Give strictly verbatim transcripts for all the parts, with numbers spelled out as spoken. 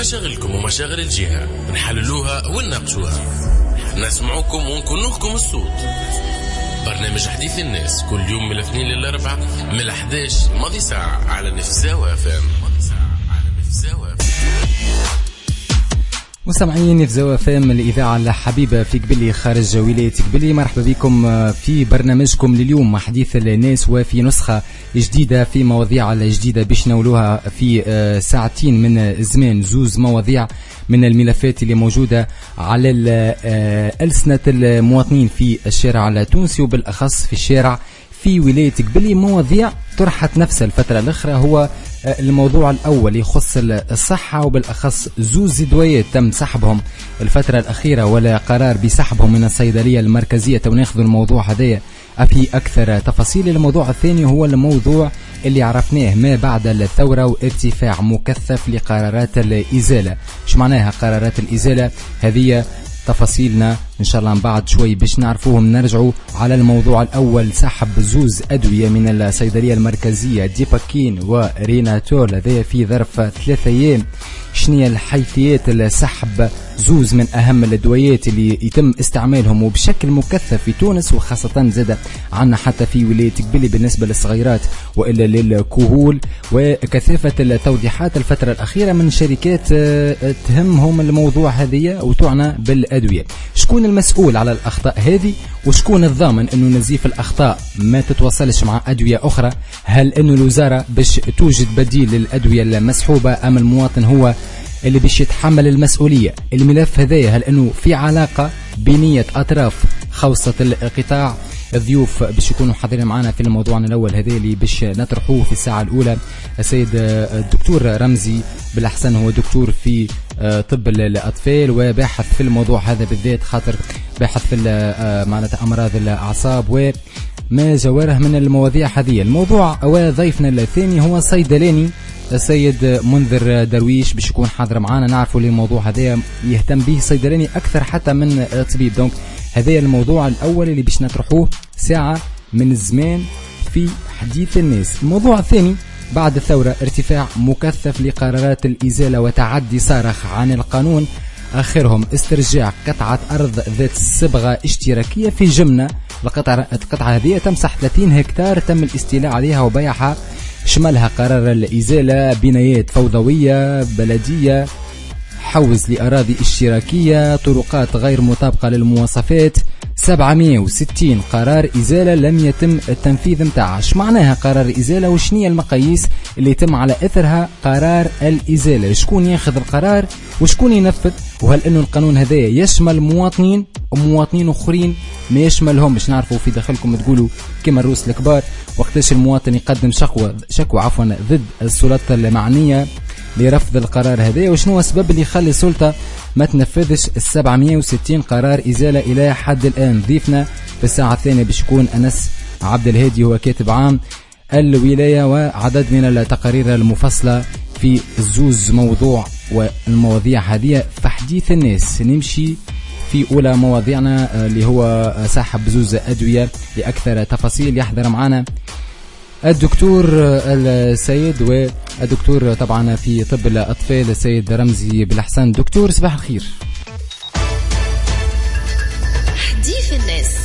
مشاغلكم ومشاغل الجهة نحللوها ونناقشوها، نسمعوكم ونكونوكم الصوت. برنامج حديث الناس كل يوم من الاثنين للاربعاء من الأحد عشر ماضي ساعة على نفساوة اف ام. مستمعين نفساوة اف ام الإذاعة الحبيبة في قبلي خارج ولاية قبلي، مرحبا بكم في برنامجكم لليوم حديث الناس، وفي نسخة جديدة في مواضيع جديدة باش نولوها في ساعتين من الزمان. زوز مواضيع من الملفات اللي موجودة على ألسنة المواطنين في الشارع التونسي وبالأخص في الشارع في ولاية قبلي. مواضيع طرحت نفسها الفترة الأخرى. هو الموضوع الأول يخص الصحة وبالأخص زوز دويات تم سحبهم الفترة الأخيرة ولا قرار بسحبهم من الصيدلية المركزية. وناخذ الموضوع هذايا في أكثر تفاصيل. الموضوع الثاني هو الموضوع اللي عرفناه ما بعد الثورة وارتفاع مكثف لقرارات الإزالة. شو معناها قرارات الإزالة؟ هذه تفاصيلنا إن شاء الله من بعد شوي باش نعرفوهم. نرجعوا على الموضوع الأول، سحب زوز أدوية من الصيدلية المركزية ديباكين وريناتول هذا في ظرف ثلاثة أيام. شنية الحيثيات السحب زوز من أهم الأدويات اللي يتم استعمالهم وبشكل مكثف في تونس، وخاصة زاد عنا حتى في ولاية قبلي بالنسبة للصغيرات وإلا للكهول. وكثافة التوضيحات الفترة الأخيرة من شركات تهمهم الموضوع هذه وتعنى بالأدوية. شكون المسؤول على الأخطاء هذه وشكون الضامن أنه نزيف الأخطاء ما تتوصلش مع أدوية أخرى؟ هل أنه الوزارة باش توجد بديل للأدوية المسحوبة أم المواطن هو اللي باش يتحمل المسؤولية؟ الملف هذايا هل أنه في علاقة بينية أطراف خوصة القطاع؟ الضيوف باش يكونوا حاضرين معنا في الموضوع الأول هذا اللي باش نطرحوه في الساعة الأولى. السيد الدكتور رمزي بالأحسن، هو دكتور في طب الأطفال وباحث في الموضوع هذا بالذات، خاطر باحث في معناتها أمراض الأعصاب وما جواره من المواضيع هذه. الموضوع وضيفنا الثاني هو صيدلاني السيد منذر درويش باش يكون حاضر معنا. نعرفوا لي الموضوع هذا يهتم به صيدلاني أكثر حتى من طبيب. دونك هذا الموضوع الأول اللي باش نطرحوه ساعة من الزمان في حديث الناس. الموضوع الثاني بعد الثورة ارتفاع مكثف لقرارات الإزالة وتعدي صارخ عن القانون، آخرهم استرجاع قطعة أرض ذات صبغة اشتراكية في جمنة. القطعة القطعة هذه تمسح ثلاثين هكتار تم الاستيلاء عليها وبيعها، شملها قرار الإزالة بنايات فوضوية بلدية، حوز لأراضي اشتراكية، طرقات غير مطابقة للمواصفات، سبعمائة وستين قرار إزالة لم يتم التنفيذ متاعها. اش معناها قرار إزالة وشنية المقاييس اللي يتم على إثرها قرار الإزالة؟ شكون ياخذ القرار وشكون ينفذ؟ وهل إنه القانون هذا يشمل مواطنين ومواطنين أخرين ما يشملهم؟ باش نعرفوا في داخلكم تقولوا كما الروس الكبار وقتاش المواطن يقدم شكوى شكوى عفوا ضد السلطة المعنية لرفض القرار هذا، وشنو السبب اللي يخلي السلطة ما تنفذش السبعمائة وستين قرار إزالة إلى حد الآن. ضيفنا في الساعة الثانية باش يكون أنس عبد الهادي، هو كاتب عام الولاية، وعدد من التقارير المفصلة في الزوز موضوع والمواضيع هذه في حديث الناس. نمشي في أولى مواضيعنا اللي هو سحب زوز أدوية. لأكثر تفاصيل يحضر معنا الدكتور السيد والدكتور طبعا في طب الأطفال السيد رمزي بالأحسن. دكتور صباح الخير. حديث الناس.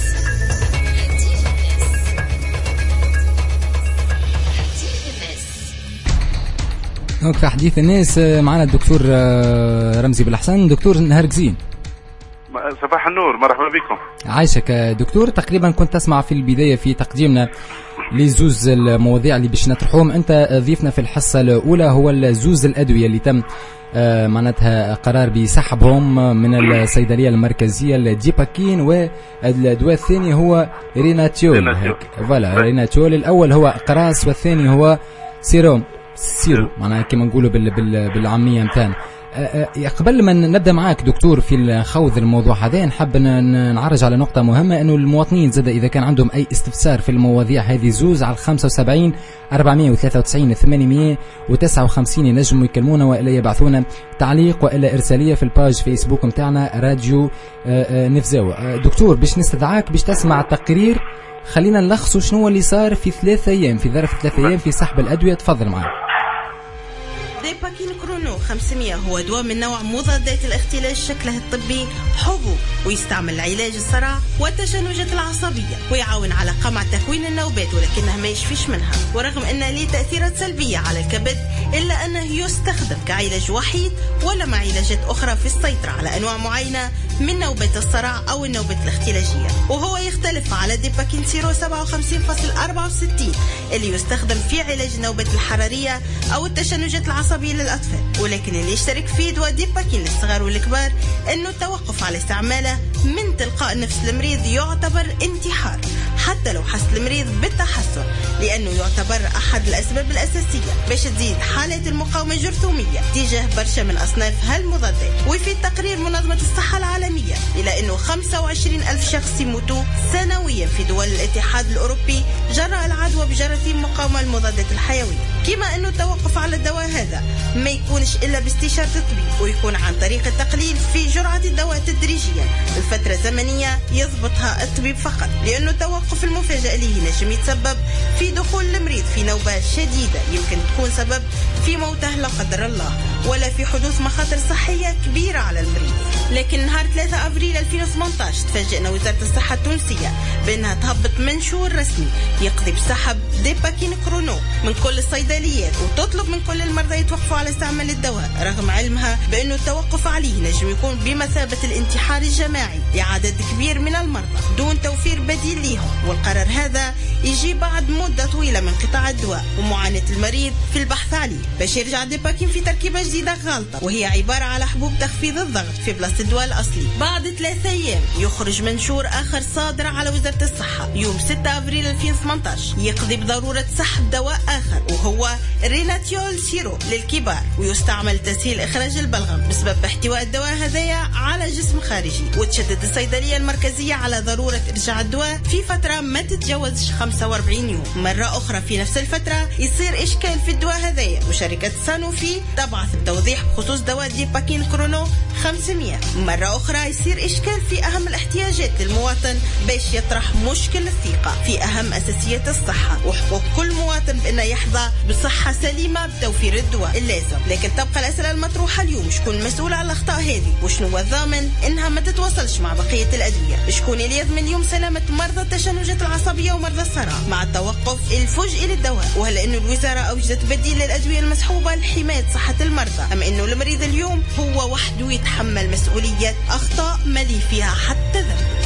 هناك في حديث الناس معنا الدكتور رمزي بالأحسن. دكتور نهار زين. صباح النور، مرحبا بكم. عايشك دكتور. تقريبا كنت تسمع في البداية في تقديمنا لزوز المواضيع اللي باش نطرحهم. انت ضيفنا في الحصة الأولى هو الزوز الأدوية اللي تم آه معناتها قرار بسحبهم من الصيدلية المركزية الديباكين، والدواء الثاني هو ريناتول. فوالا ريناتول الأول هو قراص والثاني هو سيروم سيرو معناها كما نقولوا بال بال بالعامية متاعنا. قبل ما نبدأ معاك دكتور في خوض الموضوع هذا، نحب نعرج على نقطة مهمة، أنه المواطنين زاد إذا كان عندهم أي استفسار في المواضيع هذه زوز على خمسة وسبعين أربعمائة وثلاثة وتسعين ثمانمائة وتسعة وخمسين ينجموا يكلمونا وإلا يبعثونا تعليق وإلا إرسالية في الباج فيسبوك متاعنا راديو نفزاوة. دكتور باش نستدعاك باش تسمع التقرير، خلينا نلخصوا شنو اللي صار في ثلاثة أيام في ظرف ثلاثة أيام في سحب الأدوية. تفضل معنا. ديباكين كرونو خمسمية هو دواء من نوع مضادات الاختلاج شكله الطبي حبوب، ويستعمل لعلاج الصرع والتشنجات العصبية، ويعاون على قمع تكوين النوبات ولكنه ما يشفيش منها. ورغم أن له تأثيرات سلبية على الكبد إلا أنه يستخدم كعلاج وحيد ولا مع علاجات أخرى في السيطرة على أنواع معينة من نوبات الصرع أو النوبات الاختلاجية. وهو يختلف على ديباكين سيرو سبعة وخمسين فاصلة أربعة وستين اللي يستخدم في علاج النوبات الحرارية أو التشنجات العصبية للأطفال، ولكن اللي يشترك فيه دواء ديباكين للصغار والكبار أنه التوقف على استعماله من تلقاء نفس المريض يعتبر انتحار حتى لو حس المريض بالتحسن، لأنه يعتبر أحد الأسباب الأساسية باش تزيد حالات المقاومة الجرثومية تجاه برشا من أصناف هالمضادات. وفي تقرير منظمة الصحة العالمية إلى أنه خمسة وعشرين ألف شخص يموتوا سنويا في دول الاتحاد الأوروبي جراء العدوى بجراثيم مقاومة المضادات الحيوية. كما أنه التوقف على الدواء هذا ما يكونش إلا باستشارة الطبيب، ويكون عن طريق التقليل في جرعة الدواء تدريجيا الفترة زمنية يضبطها الطبيب فقط، لأنه التوقف المفاجئ له نجم يتسبب في دخول المريض في نوبة شديدة يمكن تكون سبب في موته لا قدر الله، ولا في حدوث مخاطر صحية كبيرة على المريض. لكن نهار ثلاثة أبريل ألفين وثمانية عشر تفاجئنا وزارة الصحة التونسية بأنها تهبط منشور رسمي يقضي بسحب ديباكين كرونو من كل الصيدليات، وتطلب من كل المرضى يتوقفوا على استعمال الدواء، رغم علمها بأنه التوقف عليه نجم يكون بمثابة الانتحار الجماعي لعدد كبير من المرضى دون توفير بديل لهم. والقرار هذا يجي بعد مدة طويلة من قطاع الدواء ومعاناة المريض في البحث عليه باش يرجع ديباكين في تركيبة جديدة غالطة، وهي عبارة على حبوب تخفيض الضغط في بلاصة الدواء الأصلي. بعد ثلاثة أيام يخرج منشور آخر صادر على وزارة الصحة يوم ستة أبريل ألفين وثمانية عشر يقضي بضرورة سحب دواء آخر وهو ريناتيول سيرو للكبار، ويستعمل تسهيل إخراج البلغم بسبب احتواء الدواء هذايا على جسم خارجي. وتشدد الصيدلية المركزية على ضرورة إرجاع الدواء في فترة ما تتجاوزش خمسة وأربعين يوم. مرة أخرى في نفس الفترة يصير إشكال في الدواء هذايا، وشركة سانوفي تبعث بتوضيح بخصوص دواء ديباكين كرونو خمسمية. مرة أخرى يصير إشكال في أهم الاحتياجات للمواطن باش يطرح مشكل الثقة في أهم أساسيات الصحة وحقوق كل مواطن بأنه يحظى بصحة سليمة بتوفير الدواء اللازم. لكن تبقى الأسئلة المطروحة اليوم: شكون المسؤول على الأخطاء هذه؟ وشنو هو الضامن إنها ما تتواصلش مع بقية الأدوية؟ شكون اللي يضمن اليوم سلامة مرضى التشنجات العصبية ومرضى الصرع مع التوقف الفجئي للدواء؟ وهل إنه الوزارة أوجدت بديل للأدوية المسحوبة لحماية صحة المرضى، أم إنه المريض اليوم هو وحده يتحمل مسؤولية أخطاء ما لي فيها حتى ذنب؟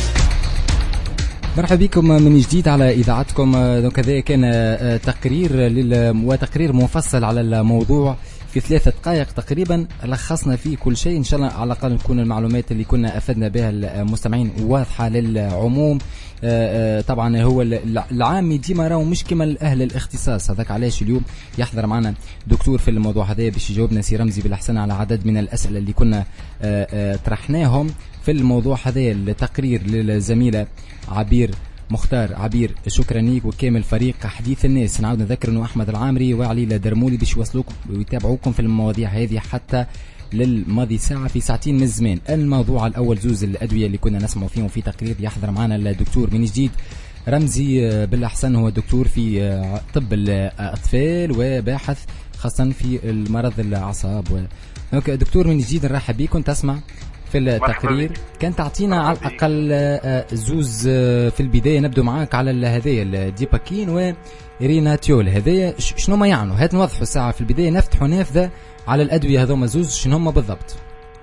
مرحبا بكم من جديد على اذاعتكم. دونك هذا كان تقرير وتقرير مفصل على الموضوع في ثلاثة دقائق تقريبا، لخصنا فيه كل شيء. ان شاء الله على الاقل تكون المعلومات اللي كنا افدنا بها المستمعين واضحه للعموم. طبعا هو العامي ديما راهو مش كما اهل الاختصاص، هذاك علاش اليوم يحضر معنا دكتور في الموضوع هذا باش يجاوبنا سي رمزي بالاحسن على عدد من الاسئله اللي كنا طرحناهم في الموضوع هذا. التقرير للزميله عبير مختار. عبير شكرا ليك وكامل فريق حديث الناس. نعاود نذكر انه احمد العامري وعلي درمولي باش يوصلوكم ويتابعوكم في المواضيع هذه حتى للماضي ساعة في ساعتين من الزمان. الموضوع الأول زوز الأدوية اللي كنا نسمع فيهم في تقرير. يحضر معنا الدكتور من جديد رمزي بالأحسن، هو دكتور في طب الأطفال وباحث خاصة في المرض الأعصاب. دكتور من جديد نرحب بكم. تسمع في التقرير كان تعطينا على الأقل زوز في البداية. نبدو معاك على هذايا الديباكين وريناتيول، هذايا شنو ما يعنوا؟ هات نوضحوا الساعة في البداية نفتحوا نافذة على الأدوية هذوما زوز شنو هما بالضبط؟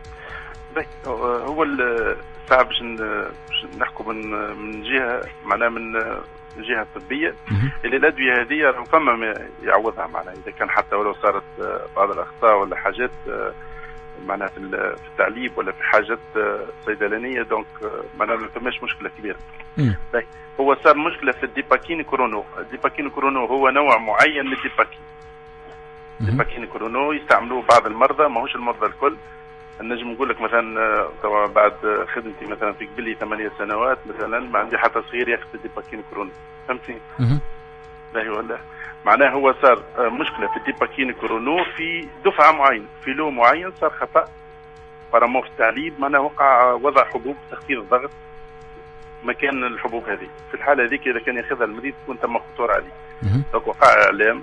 هو الساعة باش نحكوا من من جهة معناها من جهة طبية اللي الأدوية هذه فما ما يعوضها، معناها إذا كان حتى ولو صارت بعض الأخطاء ولا حاجات معناها في التعليب ولا في حاجات صيدلانية، دونك معناها ما فماش مشكلة كبيرة. هو صار مشكلة في الديباكين كرونو. الديباكين كرونو هو نوع معين من الديباكين. ديباكين كرونو يستعملوه بعض المرضى، ماهوش المرضى الكل. النجم نقول لك مثلا طبعا بعد خدمتي مثلا في قبلي ثمانية سنوات مثلا ما عندي حتى صغير ياخذ ديباكين كرونو، فهمتني؟ باهي ولا معناه هو صار مشكلة في الديباكين كرونو في دفعة معينة، في لو معين صار خطأ برامو في التعليب، معناه وقع وضع حبوب تخفيض الضغط مكان الحبوب هذه. في الحالة هذيك إذا كان ياخذها المريض تكون تم خطورة عليه. دونك وقع إعلام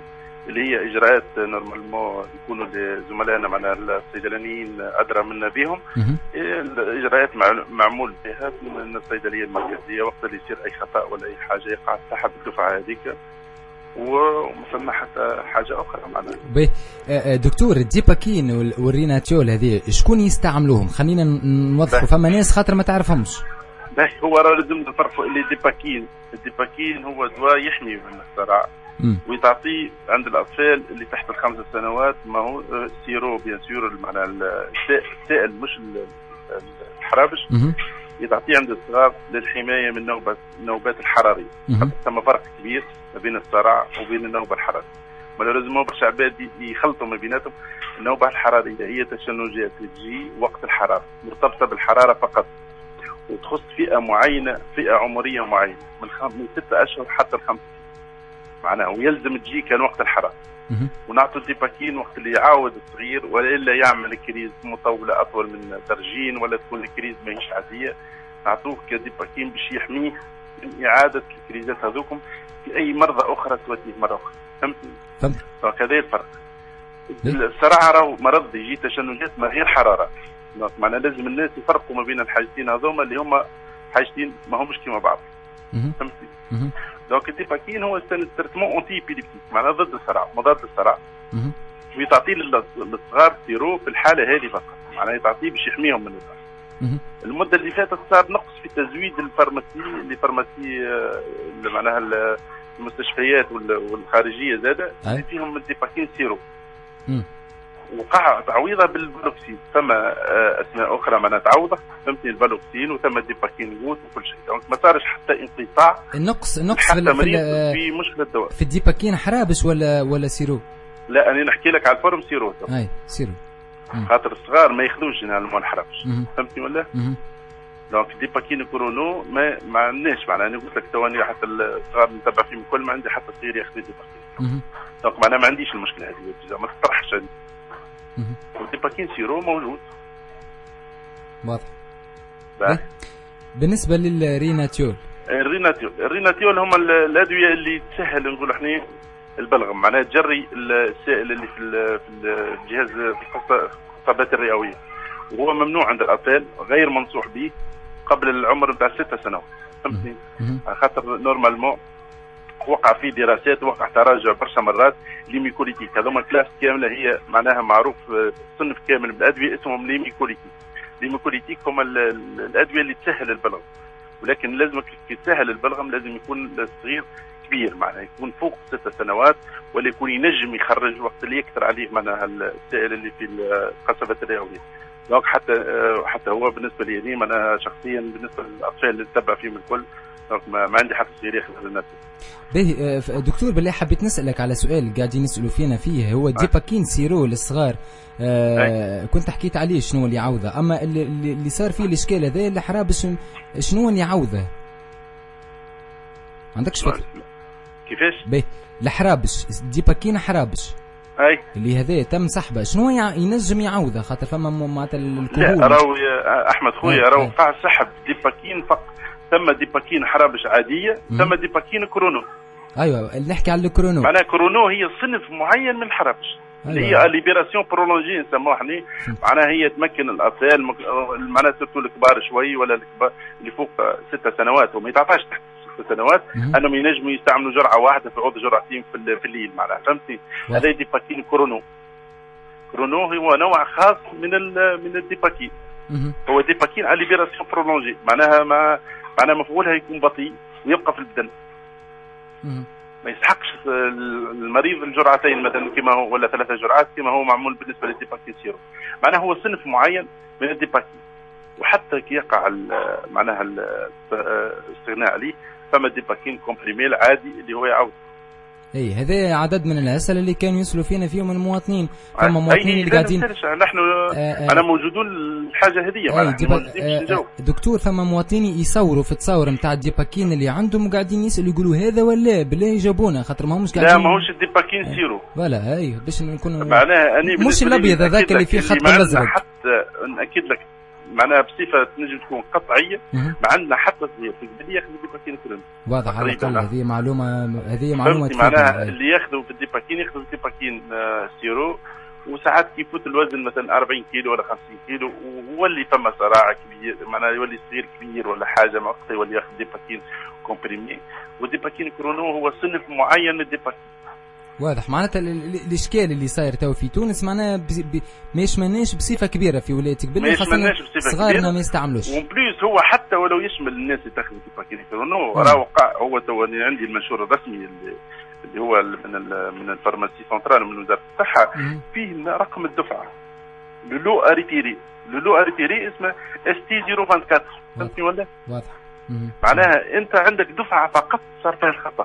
اللي هي اجراءات نورمالمون يكونوا زملائنا معنا الصيدلانيين ادرى منا بهم. الاجراءات معمول بها من الصيدليه المركزيه وقت اللي يصير اي خطا ولا اي حاجه يقع تحت الدفعه هذيك، وما ثم حتى حاجه اخرى معنا. دكتور الديباكين والريناتيول هذه شكون يستعملوهم؟ خلينا نوضحوا، فما ناس خاطر ما تعرفهمش. باهي هو راه لازم نفرقوا اللي ديباكين، الديباكين هو دواء يحمي من الصرع ويتعطيه عند الاطفال اللي تحت الخمس سنوات. ما هو سيرو بيان سور معناها السائل مش الحرابش، يتعطيه عند الصغار للحمايه من نوبات النوبات الحراريه. ثم فرق كبير ما بين الصرع وبين النوبه الحراريه. مالوريزمون برشا عباد يخلطوا ما بيناتهم. النوبه الحراريه هي تشنجات تجي وقت الحراره مرتبطه بالحراره فقط، وتخص فئه معينه، فئه عمريه معينه من خم... من ستة اشهر حتى الخمس معناها، ويلزم تجي كان وقت الحراره. ونعطوا الديباكين وقت اللي يعاود الصغير والا يعمل كريز مطوله اطول من درجين ولا تكون الكريز ماهيش عاديه، نعطوه كديباكين باش يحميه من اعاده الكريزات هذوكم في اي مرضى اخرى توديه مره اخرى. فهمتني؟ فهمت. هذا الفرق. الصرع راهو مرض يجي تشنجات من غير حراره، معناها لازم الناس يفرقوا ما بين الحاجتين هذوما اللي هما حاجتين ما همش كيما بعض. فهمتني؟ دونك الديباكين هو تريتمون اونتي بيليبتيك معناها ضد الصرع، مضاد للصرع. ويتعطيه للصغار سيرو في الحاله هذه فقط، معناها يتعطيه باش يحميهم من الصرع. المده اللي فاتت صار نقص في تزويد الفارماسي اللي فارماسي معناها المستشفيات والخارجيه زاده فيهم الديباكين سيرو. وقع تعويضها بالفالوكسين، ثم اسماء اخرى معناها تعوضه. فهمتني؟ الفالوكسين وثم الديباكين غوت وكل شيء. دونك ما صارش حتى انقطاع. النقص النقص في, في, في مشكله الدواء في الديباكين حرابش ولا ولا سيرو؟ لا انا نحكي لك على الفورم سيرو. اي سيرو خاطر الصغار ما ياخذوش المول حرابش. فهمتني ولا؟ دونك ديباكين كورونو ما ما عندناش معناها. انا قلت لك تواني حتى الصغار نتبع فيهم الكل ما عندي حتى صغير ياخذ ديباكين. دونك معناها ما عنديش المشكله هذه، ما تطرحش. والديباكين سيرو موجود. واضح. بالنسبه للريناتيول، الريناتيول الريناتيول هم الادويه اللي تسهل نقول احنا البلغم، معناها تجري السائل اللي في الجهاز القصبات الرئويه، وهو ممنوع عند الاطفال، غير منصوح به قبل العمر بتاع ستة سنوات. فهمتني؟ خاطر نورمالمون وقع في دراسات وقع تراجع برشا مرات ليميكوليتيك. هذوما كلاس كامله هي معناها معروف صنف كامل من الادويه اسمهم ليميكوليتيك. ليميكوليتيك هم الادويه اللي تسهل البلغم، ولكن لازم كي تسهل البلغم لازم يكون الصغير كبير، معناها يكون فوق ست سنوات ولا يكون ينجم يخرج وقت اللي يكثر عليه معناها السائل اللي في القصبات الرئويه. دونك حتى حتى هو بالنسبه لي انا شخصيا بالنسبه للاطفال اللي نتبع فيهم الكل ما, ما عندي حتى صغير ياخذ الناس. باهي دكتور بالله حبيت نسالك على سؤال قاعدين يسالوا فينا فيه، هو ديباكين سيرو للصغار آه كنت حكيت عليه شنو اللي يعوضه، اما اللي, اللي صار فيه الاشكال هذا الحرابش شنو اللي يعوضه؟ ما عندكش فكره كيفاش؟ باهي الحرابش ديباكين حرابش اي اللي هذا تم سحبه، شنو ينجم يعوضه؟ خاطر فما معناتها الكهول. لا راهو احمد خويا راهو قاع سحب ديباكين فقط، ثم ديباكين حرابش عاديه، ثم ديباكين كرونو. ايوه نحكي على الكرونو. معناها كرونو هي صنف معين من الحرابش. أيوة. هي ليبراسيون برولونجي نسموها احنا، معناها هي تمكن الاطفال معناها سورتو الكبار شوي ولا الكبار اللي فوق ست سنوات وما يتعطاش تحت ست سنوات انهم ينجموا يستعملوا جرعه واحده في عوض جرعتين في, في الليل معناها. فهمتني؟ هذا ديباكين كرونو. كرونو هو نوع خاص من من الديباكين. هو ديباكين على ليبراسيون برولونجي، معناها ما معناها مفعولها يكون بطيء ويبقى في البدن. ما يسحقش المريض الجرعتين مثلا كما هو ولا ثلاثة جرعات كما هو معمول بالنسبه للديباكين سيرو. معناها هو صنف معين من الديباكين، وحتى كي يقع معناها الاستغناء عليه فما ديباكين كومبريمي العادي اللي هو يعود. اي هذا عدد من الاسئله اللي كانوا يسالوا فينا فيهم المواطنين، فما مواطنين اللي قاعدين نحن انا موجودون الحاجه هذه معناها. دكتور فما مواطنين يصوروا في التصاور نتاع الديباكين اللي عندهم وقاعدين يسالوا يقولوا هذا ولا بالله يجاوبونا، خاطر ما همش قاعدين. لا ماهوش الديباكين سيرو. ولا اي باش نكون معناها اني مش الابيض هذاك اللي فيه خط الازرق. حتى ناكد لك معناها بصفه تنجم تكون قطعيه ما عندنا حتى صغير في البدايه ياخذ الديباكين كرونو. واضح على الاقل هذه معلومه هذه معلومه معناها اللي ياخذوا في الديباكين ياخذوا الديباكين سيرو، وساعات يفوت الوزن مثلا أربعين كيلو ولا خمسين كيلو ويولي فما صراع كبير، معناها يولي صغير كبير ولا حاجه ما وقتها يولي ياخذ ديباكين كومبريمي. والديباكين كرونو هو صنف معين من الديباكين. واضح معناتها الاشكال اللي صاير تو في تونس معناها ما يشملناش بصفه كبيره في ولايه قبلي، خاصه صغارنا ما يستعملوش. وبليس هو حتى ولو يشمل الناس اللي تاخذ ديباكين كرونو راه وقع هو تو عندي المنشور الرسمي اللي اللي هو من من الفارماسي سنترال من وزاره الصحه فيه رقم الدفعه لولو اريتيري لولو اريتيري اسمه اس تي صفر أربعة وعشرين. فهمتني ولا؟ واضح. معناها انت عندك دفعه فقط صار فيها الخطا.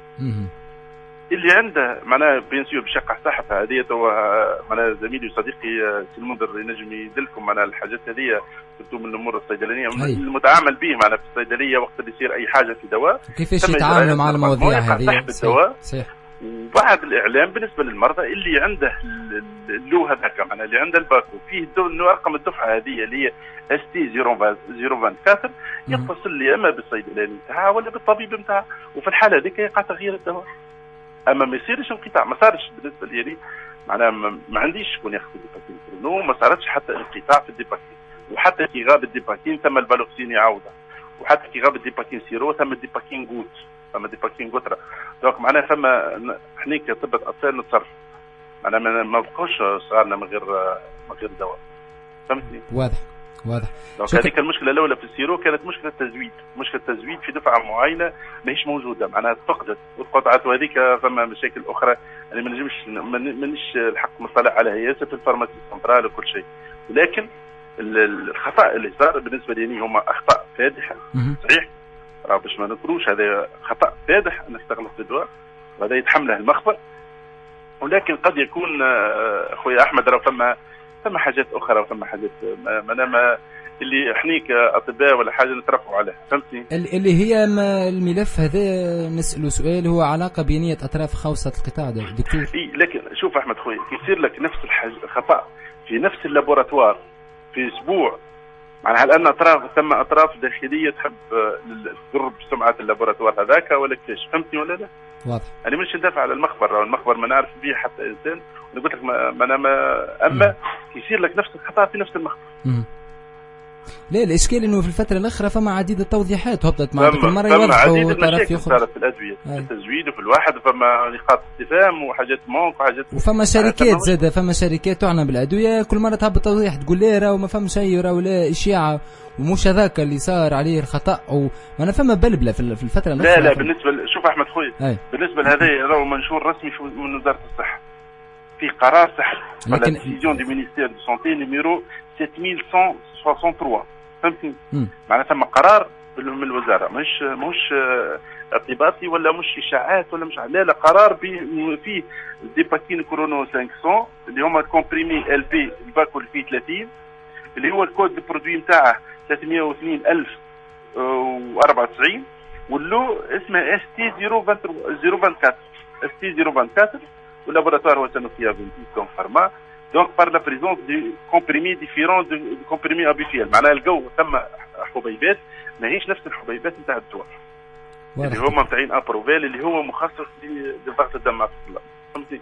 اللي عنده معناها بيان سور بشق صحه هذه تو معناها زميلي وصديقي سي المنذر ينجم يدلكم معناها الحاجات هذه تبدو من الامور الصيدلانيه المتعامل به معناها في الصيدليه وقت اللي يصير اي حاجه في دواء كيفاش يتعاملوا مع المواضيع هذه الدواء. وبعد الاعلام بالنسبه للمرضى اللي عنده اللو هذاك معناها اللي عنده الباكو فيه رقم الدفعه هذه اللي هي اس تي صفر أربعة وعشرين يتصل لي اما بالصيدلاني نتاعها ولا بالطبيب نتاعها، وفي الحاله هذيك يقع تغيير الدواء. اما ما يصيرش انقطاع، ما صارش بالنسبه لي معناها ما عنديش شكون ياخذ الديباكين كرونو، ما صارتش حتى انقطاع في الديباكين، وحتى كي غاب الديباكين ثم الفالوكسين يعاودها، وحتى كي غاب الديباكين سيرو ثم الديباكين غوت ثم الديباكين غوترا. دونك معناها ثم احنا كطبة اطفال نتصرف معناها ما بقوش صغارنا من غير من غير دواء. فهمتني؟ واضح واضح. دونك هذيك المشكله الاولى في السيرو كانت مشكله تزويد، مشكله تزويد في دفعه معينه ماهيش موجوده معناها فقدت وقطعت، وهذيك فما مشاكل اخرى انا ما نجمش مانيش الحق مطلع عليها ياسر في الفارماسي سنترال وكل شيء، ولكن الخطا اللي صار بالنسبه لي هما اخطاء فادحه. صحيح راه باش ما نكروش هذا خطا فادح انك تغلط في الدواء وهذا يتحمله المخبر، ولكن قد يكون اخويا احمد راه فما ثم حاجات اخرى وثم حاجات ما ما اللي احنا كاطباء ولا حاجه نترفعوا عليها. فهمتني؟ اللي هي ما الملف هذا نساله سؤال هو علاقه بينيه اطراف خوصه القطاع ده دكتور. اي لكن شوف احمد خويا يصير لك نفس الخطا في نفس اللابوراتوار في اسبوع معناها لان اطراف ثم اطراف داخليه تحب تضر بسمعه اللابوراتوار هذاك ولا كيفاش. فهمتني ولا لا؟ واضح. انا مانيش ندافع على المخبر، المخبر ما نعرف به حتى انسان، انا قلت لك ما, ما انا ما اما مم. يصير لك نفس الخطا في نفس المخبر. مم. لا الاشكال انه في الفتره الاخيره فما عديد التوضيحات هبطت مع كل مره يوضحوا طرف يخرج صارت في الادويه في التزويد وفي الواحد فما نقاط استفهام وحاجات مونك وحاجات وفما شركات زاده فما شركات تعنى بالادويه كل مره تهبط توضيح تقول لا راهو ما فما شيء راهو لا اشاعه ومش هذاك اللي صار عليه الخطا او ما انا فما بلبله في الفتره الاخيره. لا لا بالنسبه ل... شوف احمد خويا بالنسبه لهذا راهو منشور رسمي من وزاره الصحه في قرار صحي لكن ديسيزيون دو مينيستير دو سونتي نيميرو سبعة آلاف ومئتين وثلاثة وستين. فهمتني؟ معناتها ثم قرار من الوزاره مش مش ارتباطي ولا مش اشاعات ولا مش لا لا قرار فيه ديباكين كرونو خمسمية اللي هما كومبريمي ال بي الباكو اللي فيه ثلاثين اللي هو الكود البرودوي نتاعه ثلاثمئة واثنين ألف وأربعة وتسعين واللو اسمه اس تي صفر أربعة وعشرين اس تي صفر أربعة وعشرين واللابوراتوار هو سانوفي كون فارما. دونك بار لا بريزونس دي كومبريمي ديفيرون دو كومبريمي ابيفيال معناها الجو ثم حبيبات ماهيش نفس الحبيبات نتاع الدواء اللي هما نتاعين ابروفيل اللي هو مخصص لضغط الدم مع الطلاب. فهمتي؟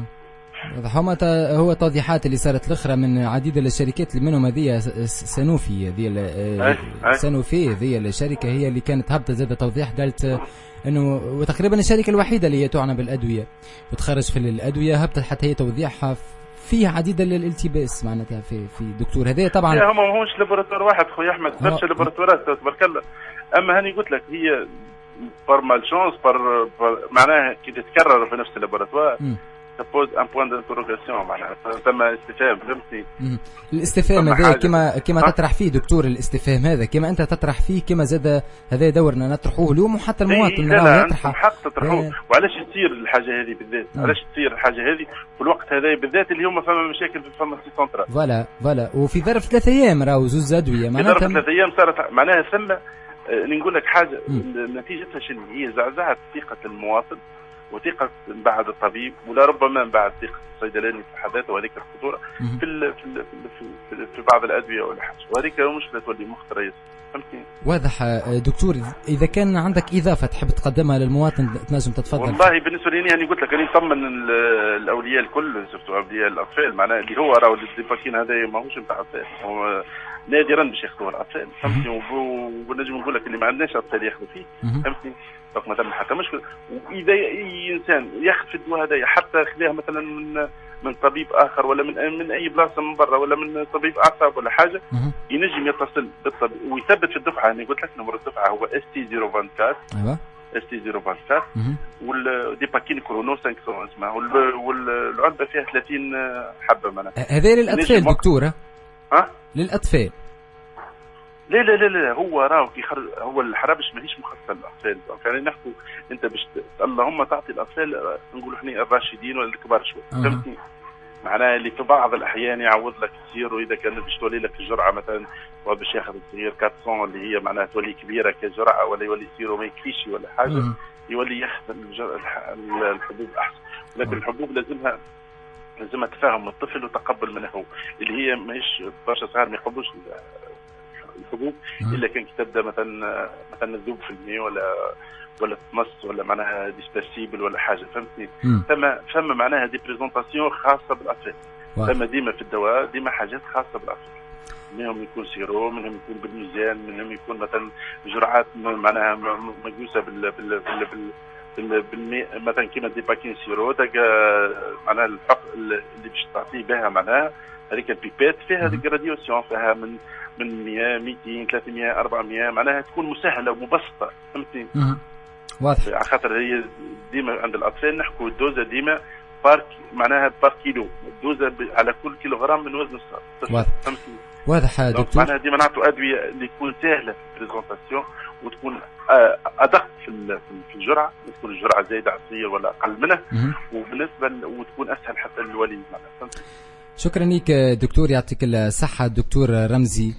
هما هو توضيحات اللي صارت الاخرى من عديد الشركات اللي منهم هذه سانوفي هذه سانوفي هذه الشركه هي اللي كانت هبطت زاد توضيح قالت انه وتقريبا الشركه الوحيده اللي هي تعنى بالادويه وتخرج في الادويه هبطت حتى هي توضيحها فيه عديد الالتباس معناتها في في دكتور هذا طبعا. لا هما ماهوش لابوراتوار واحد خويا احمد برشا لابوراتوارات تبارك الله. اما هاني قلت لك هي بار مال شونس بار معناها كي تتكرر في نفس اللابوراتوار تبوز ان بوان دانتروغاسيون معناها ثم استفهام. فهمتني؟ الاستفهام هذا كما كما تطرح فيه دكتور الاستفهام هذا كما انت تطرح فيه كما زاد هذا دورنا نطرحوه اليوم وحتى المواطن راهو يطرحه حق تطرحوه. وعلاش تصير الحاجه هذه بالذات؟ علاش تصير الحاجه هذه في الوقت هذا بالذات اللي هما فما مشاكل في الفارماسي سنترال. فوالا فوالا وفي ظرف ثلاث ايام راهو زوز ادويه معناتها في ظرف ثلاث ايام صارت معناها ثم نقول لك حاجه نتيجتها شنو هي؟ زعزعت ثقه المواطن وثقه من بعد الطبيب، ولا ربما من بعد ثقه الصيدلاني في حد وهذيك الخطوره في ال في, ال في, في, في بعض الادويه ولا حاجه، وهذيك مشكله تولي مخطره. فهمتني؟ واضح دكتور. اذا كان عندك اضافه تحب تقدمها للمواطن تنجم تتفضل. والله بالنسبه لي يعني قلت لك انا نطمن الاولياء الكل، سورتو اولياء الاطفال، معناها اللي هو راهو الديباكين هذا ماهوش نتاع اطفال، هو نادرا باش ياخذوه الاطفال. فهمتني؟ ونجم نقول لك اللي ما عندناش اطفال ياخذوا فيه. فهمتني؟ دونك ما ثم حتى مشكل. واذا اي انسان ياخذ في الدواء هذايا حتى خلاه مثلا من من طبيب اخر ولا من من اي بلاصه من برا ولا من طبيب اعصاب ولا حاجه، ينجم يتصل بالطبيب ويثبت في الدفعه. انا قلت لك نمر الدفعه هو اس تي صفر أربعة وأربعين. ايوه اس تي صفر أربعة وأربعين. والديباكين كرونو خمسمية اسمها، والعلبه فيها ثلاثين حبه منها. هذا للاطفال دكتور؟ ها؟ للاطفال؟ لا لا لا لا هو راهو كيخرج، هو الحرابش ماهيش مخصصه للاطفال. يعني نحكوا انت باش اللهم تعطي الاطفال نقولوا احنا الراشدين ولا الكبار شوي. فهمتني؟ معناها اللي في بعض الاحيان يعوض لك السير، واذا كان باش تولي لك الجرعه مثلا وباش ياخذ الصغير أربعمية اللي هي معناها تولي كبيره كجرعه ولا يولي يصيروا ما يكفيش ولا حاجه، يولي ياخذ الحبوب احسن. لكن الحبوب لازمها لازمها تفاهم الطفل وتقبل منه هو، اللي هي ماهيش برشا صغار ما يقبلوش الحبوب الا كان تبدا مثلا مثلا تذوب في الماء ولا ولا تمص ولا معناها ديسبرسيبل ولا حاجه. فهمتني؟ فما فما معناها دي بريزونطاسيون خاصه بالاطفال. فما ديما في الدواء ديما حاجات خاصه بالاطفال، منهم يكون سيرو، منهم يكون بالميزان، منهم يكون مثلا جرعات معناها مقيوسه بال بال بال بال بالماء، مثلا كيما ديباكين سيرو تلقى معناها الحق اللي باش تعطيه بها معناها هذيك البيبات فيها دي جراديوسيون، فيها من من مية مئتين ثلاثمية أربعمية، معناها تكون مسهله ومبسطه. فهمتني؟ واضح. على خاطر هي ديما عند الاطفال نحكوا الدوزه ديما بارك معناها بار كيلو، الدوزه على كل كيلوغرام من وزن الطفل. فهمتني؟ واضح دكتور. معناها ديما نعطوا ادويه اللي تكون سهله في البريزونطاسيون وتكون ادق في في الجرعه، تكون الجرعه زايده على الصغير ولا اقل منها، وبالنسبه وتكون اسهل حتى للولي معناها. شكرا لك دكتور، يعطيك الصحة. الدكتور رمزي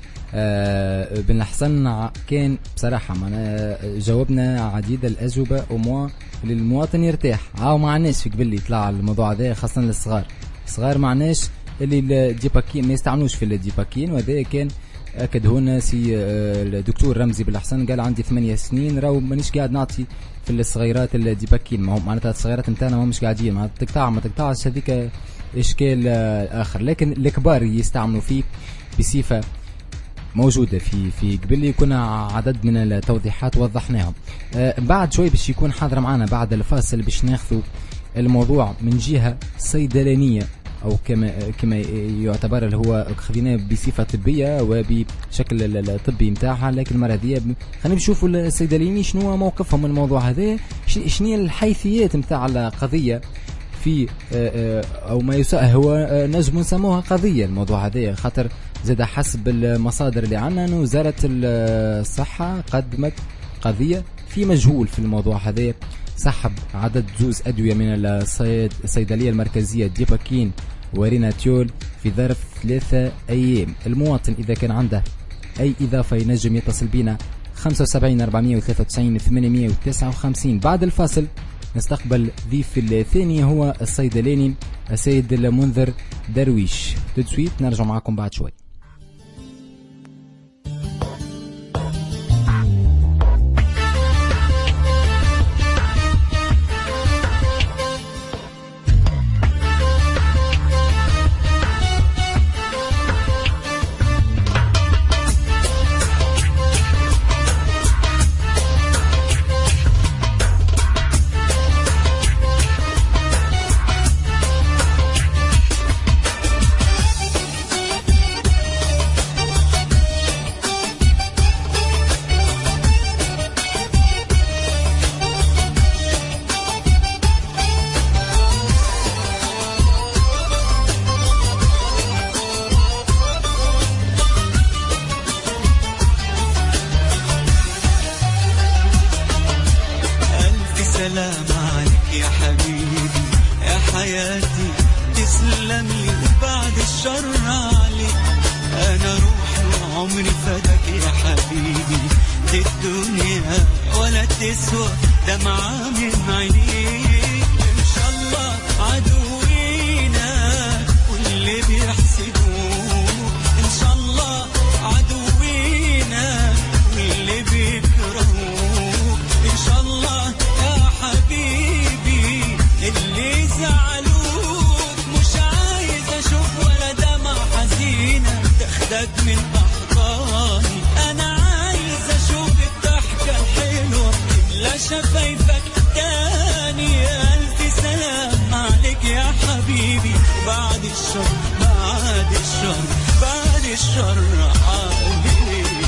بن الحسن كان بصراحة معنا جاوبنا عديد الأجوبة وموا للمواطن يرتاح. عاو ما عناش في قبل يطلع الموضوع هذا خاصة للصغار. الصغار ما عناش اللي الديباكين ما يستعملوش في الديباكين، وهذا كان أكد هنا سي الدكتور رمزي بن الحسن قال عندي ثمانية سنين راهو مانيش قاعد نعطي في الصغيرات الديباكين، ما هو معناتها الصغيرات نتاعنا ما مش قاعدين معناتها تقطع ما تقطعش هذيك إشكال آخر، لكن الكبار يستعملوا فيه بصفة موجودة في في قبل كنا عدد من التوضيحات وضحناهم. آه بعد شوي باش يكون حاضر معنا بعد الفاصل باش ناخذوا الموضوع من جهة صيدلانية أو كما كما يعتبر اللي هو خذيناه بصفة طبية وبشكل الطبي متاعها، لكن المرة هذه خلينا نشوفوا الصيدليين شنو موقفهم من الموضوع هذا، شنو الحيثيات متاع القضية في او ما يسمى هو نجم نسموها قضيه الموضوع هذا، خاطر زاد حسب المصادر اللي عندنا ان وزاره الصحه قدمت قضيه في مجهول في الموضوع هذا، سحب عدد زوز ادويه من الصيدليه المركزيه ديباكين وريناتيول في ظرف ثلاثه ايام. المواطن اذا كان عنده اي اضافه ينجم يتصل بنا خمسة وسبعين أربعمية وثلاثة وتسعين ثمانمية وتسعة وخمسين. بعد الفاصل نستقبل ضيف الثاني هو الصيدلاني السيد المنذر درويش. تدسويت نرجع معكم بعد شوي. الدنيا ولا تسوى دمعة من عينيك. تاخدك من أحضاني. أنا عايز أشوف الضحكة الحلوة تملى شفايفك تاني. ألف سلام عليك يا حبيبي، بعد الشر بعد الشر بعد الشر عليك.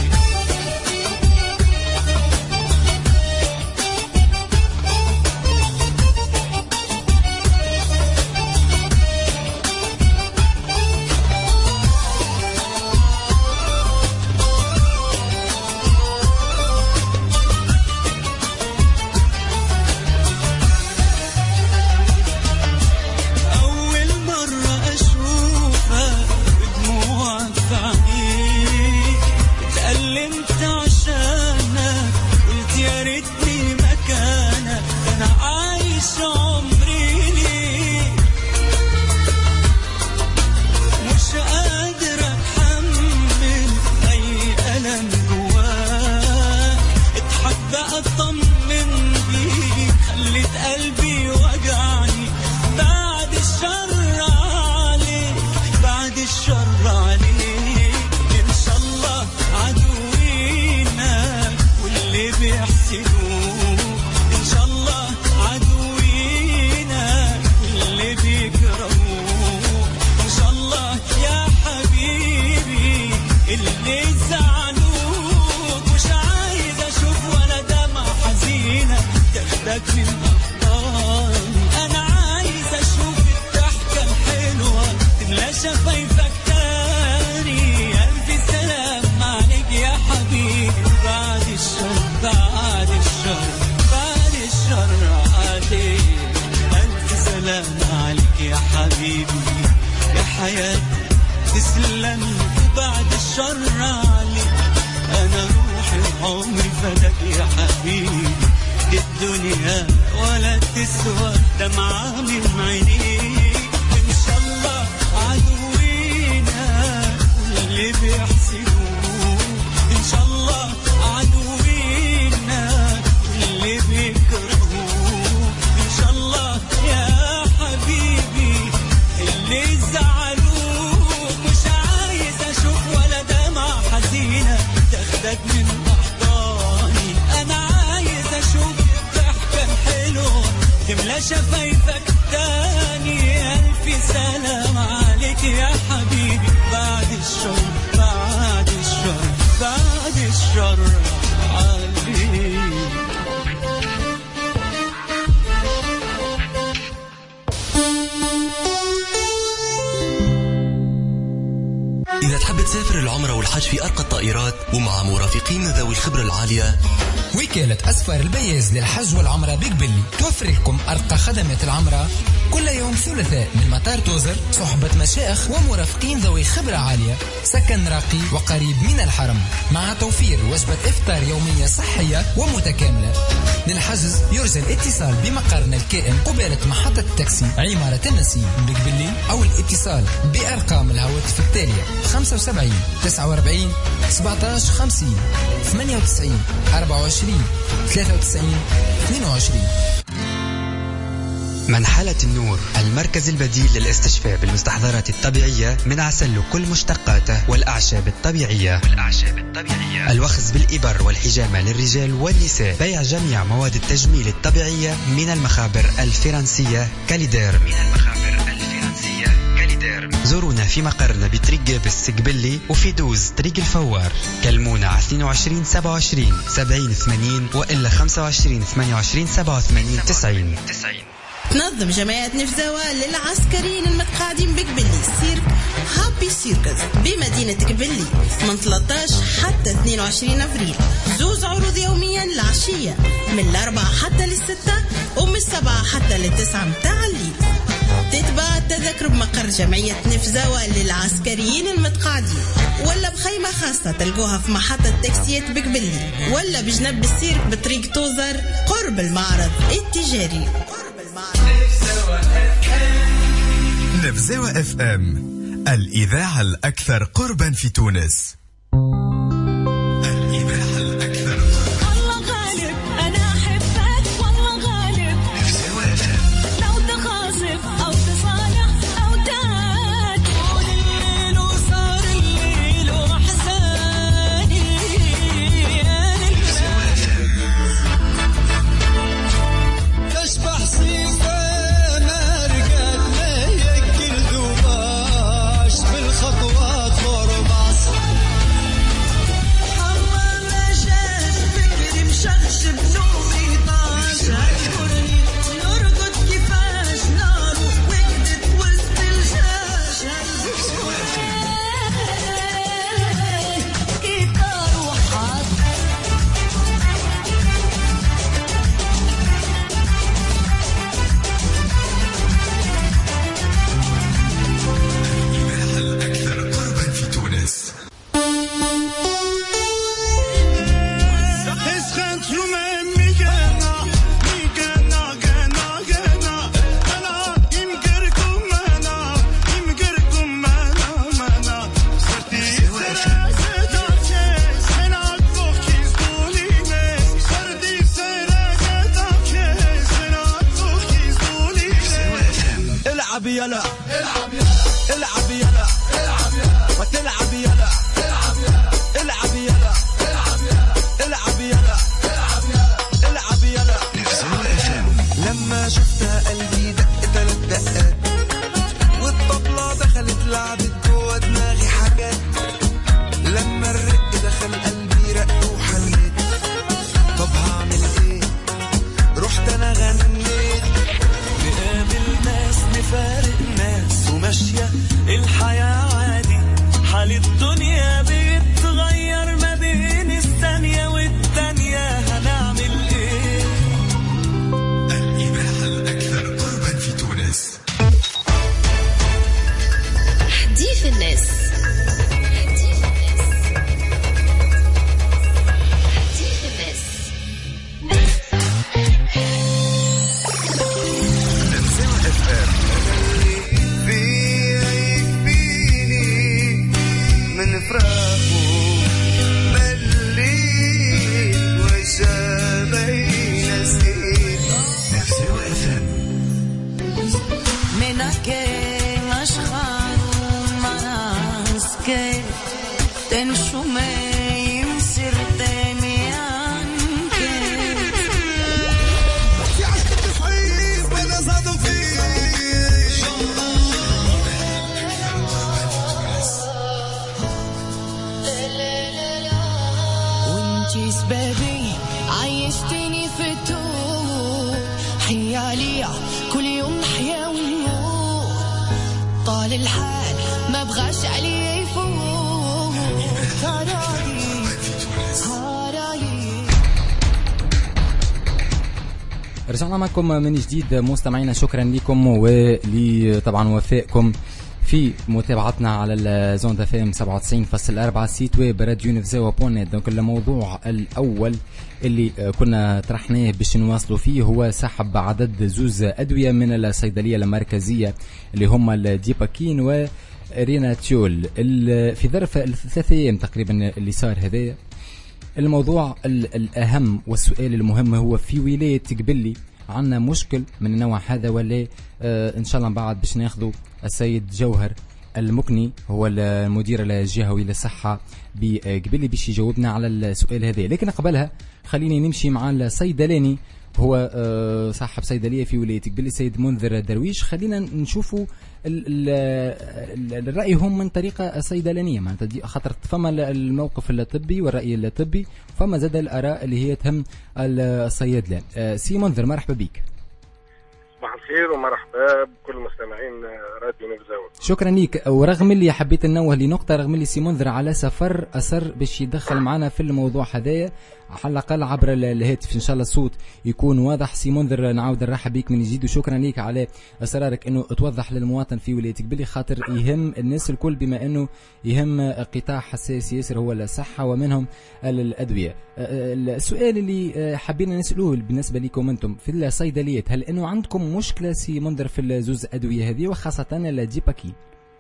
إذا تحب تسافر العمرة والحج في أرقى الطائرات ومع مرافقين ذوي الخبرة العالية، وكالة أسفار البياز للحج والعمرة بقبلي توفر لكم أرقى خدمات العمرة كل يوم ثلاثاء من مطار توزر، صحبة مشايخ ومرافقين ذوي خبرة عالية، سكن راقي وقريب من الحرم، مع توفير وجبة إفطار يومية صحية ومتكاملة. للحجز يرجى الاتصال بمقرنا الكائن قبالة محطة التاكسي عمارة النسيم بقبلي، أو الاتصال بأرقام الهواتف التالية خمسة وسبعين تسعة وأربعين سبعتاش خمسين ثمانية وتسعين أربعة وعشرين ثلاثة وتسعين اثنين وعشرين. منحلة النور، المركز البديل للاستشفاء بالمستحضرات الطبيعية من عسل وكل مشتقاته والأعشاب الطبيعية. والأعشاب الطبيعية الوخز بالإبر والحجامة للرجال والنساء. بيع جميع مواد التجميل الطبيعية من المخابر الفرنسية كاليدير. من المخابر الفرنسية كاليدير. زورونا في مقرنا بطريق جابس قبلي، وفي دوز طريق الفوار. كلمونا على اثنين وعشرين سبعة وعشرين سبعين ثمانين وإلا خمسة وعشرين ثمانية وعشرين سبعة وثمانين تسعين. تنظم جمعية نفزاوة للعسكريين المتقاعدين بقبلي سيرك هابي سيركس بمدينة قبلي من ثلاثة عشر حتى اثنين وعشرين أفريل. زوز عروض يوميا العشية من الأربعة حتى للستة ومن السبعة حتى للتسعة متاع الليل. تتباع التذكر بمقر جمعية نفزاوة للعسكريين المتقاعدين، ولا بخيمة خاصة تلقوها في محطة تاكسيات بقبلي، ولا بجنب السيرك بطريق توزر قرب المعرض التجاري. نفزاوة اف ام، الإذاعة الأكثر قربا في تونس. الإذاعة الأكثر. والله غالب أنا أحبك والله غالب. نفزاوة اف ام. لو تخاصف أو تصالح أو تعاد، طول الليل وصار الليل العب يلا العب يلا العب يلا وتلعب يلا العب يلا العب يلا العب يلا العب يلا العب يلا نفسنا اف ام. لما شفتها قلبي دق ثلاث دقات والطبلة دخلت لعبت جوا دماغي حاجات. لما الرق دخل قلبي رق وحنيت طب هعمل ايه رحت انا غنيت. نقابل ناس نفارق ناس وماشية الحياة عادي حال الدنيا بيتغير ما بين الثانية والتانية هنعمل ايه. الإذاعة الأكثر قربا في تونس. حديث الناس. رجعنا معكم من جديد مستمعينا، شكرا لكم ولي طبعا وفائكم في متابعتنا على الزون داف ام سبعة وتسعين فاصلة أربعة سيت ويب راديو نفزاوة بونت. دونك الموضوع الاول اللي كنا طرحناه باش نواصلوا فيه هو سحب عدد زوز ادويه من الصيدليه المركزيه اللي هم الديباكين وريناتيول في ظرف الثلاث ايام تقريبا اللي صار هذايا. الموضوع الأهم والسؤال المهم هو في ولاية قبلي عنا مشكل من النوع هذا ولا آه إن شاء الله بعد باش ناخذوا السيد جوهر المكني هو المدير الجهوي للصحة بقبلي باش يجاوبنا على السؤال هذا. لكن قبلها خليني نمشي مع الصيدلاني هو آه صاحب صيدلية في ولاية قبلي سيد منذر درويش. خلينا نشوفوا الرأي هم من طريقة صيدلانية معناتها خاطر فما الموقف الطبي والرأي الطبي فما زاد الآراء اللي هي تهم الصيادلة. سي منذر مرحبا بك. صباح الخير ومرحبا بكل مستمعين راديو نفزاوة. شكرا لك. ورغم اللي حبيت ننوه لنقطة رغم اللي سي منذر على سفر أصر باش يدخل معنا في الموضوع هذايا على الأقل عبر الهاتف إن شاء الله الصوت يكون واضح. سي منذر نعاود نرحب بك من جديد وشكرا لك على إصرارك إنه توضح للمواطن في ولايتك بلي خاطر يهم الناس الكل بما إنه يهم قطاع حساس ياسر هو الصحة ومنهم الأدوية. السؤال اللي حابين نسألوه بالنسبة لكم أنتم في الصيدليات هل إنه عندكم مشكلة سي منذر في الزوز أدوية هذه وخاصة الديباكين؟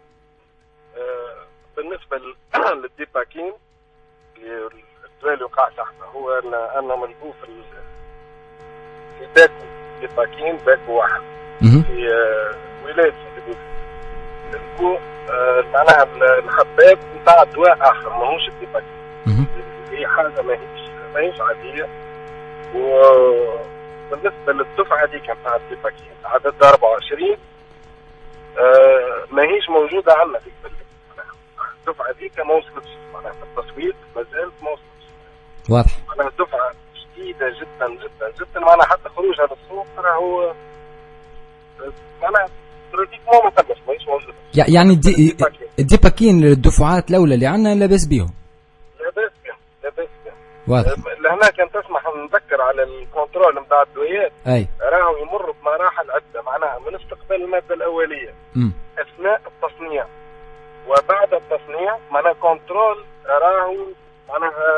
بالنسبة للديباكين الدواء اللي وقع تحته هو أنه ملقوه في في باكو ديباكين باكو واحد في ولاية سيدي لقوه معناها الحبات نتاع دواء آخر ماهوش الديباكين. هي حاجة ماهيش ماهيش عادية. وبالنسبة للدفعة دي كانت نتاع الديباكين عدد أربعة وعشرين ماهيش موجودة عندنا في البلد. الدفعة دي كان ما وصلتش معناها في التصويت ما زالت ما وصلتش. واضح. معناها دفعة جديدة جدا جدا جدا معناها حتى خروجها للسوق راهو معناها براتيكمون ما تمش ماهيش موجودة. يعني دي الديباكين الدفعات الأولى اللي عندنا لاباس بيهم. لاباس بيهم لاباس بيهم. واضح. لهنا كان تسمح نذكر على الكنترول نتاع الدويات. أي. راهو يمر بمراحل عدة معناها من استقبال المادة الأولية. م. أثناء التصنيع. وبعد التصنيع معناها كنترول راهو معناها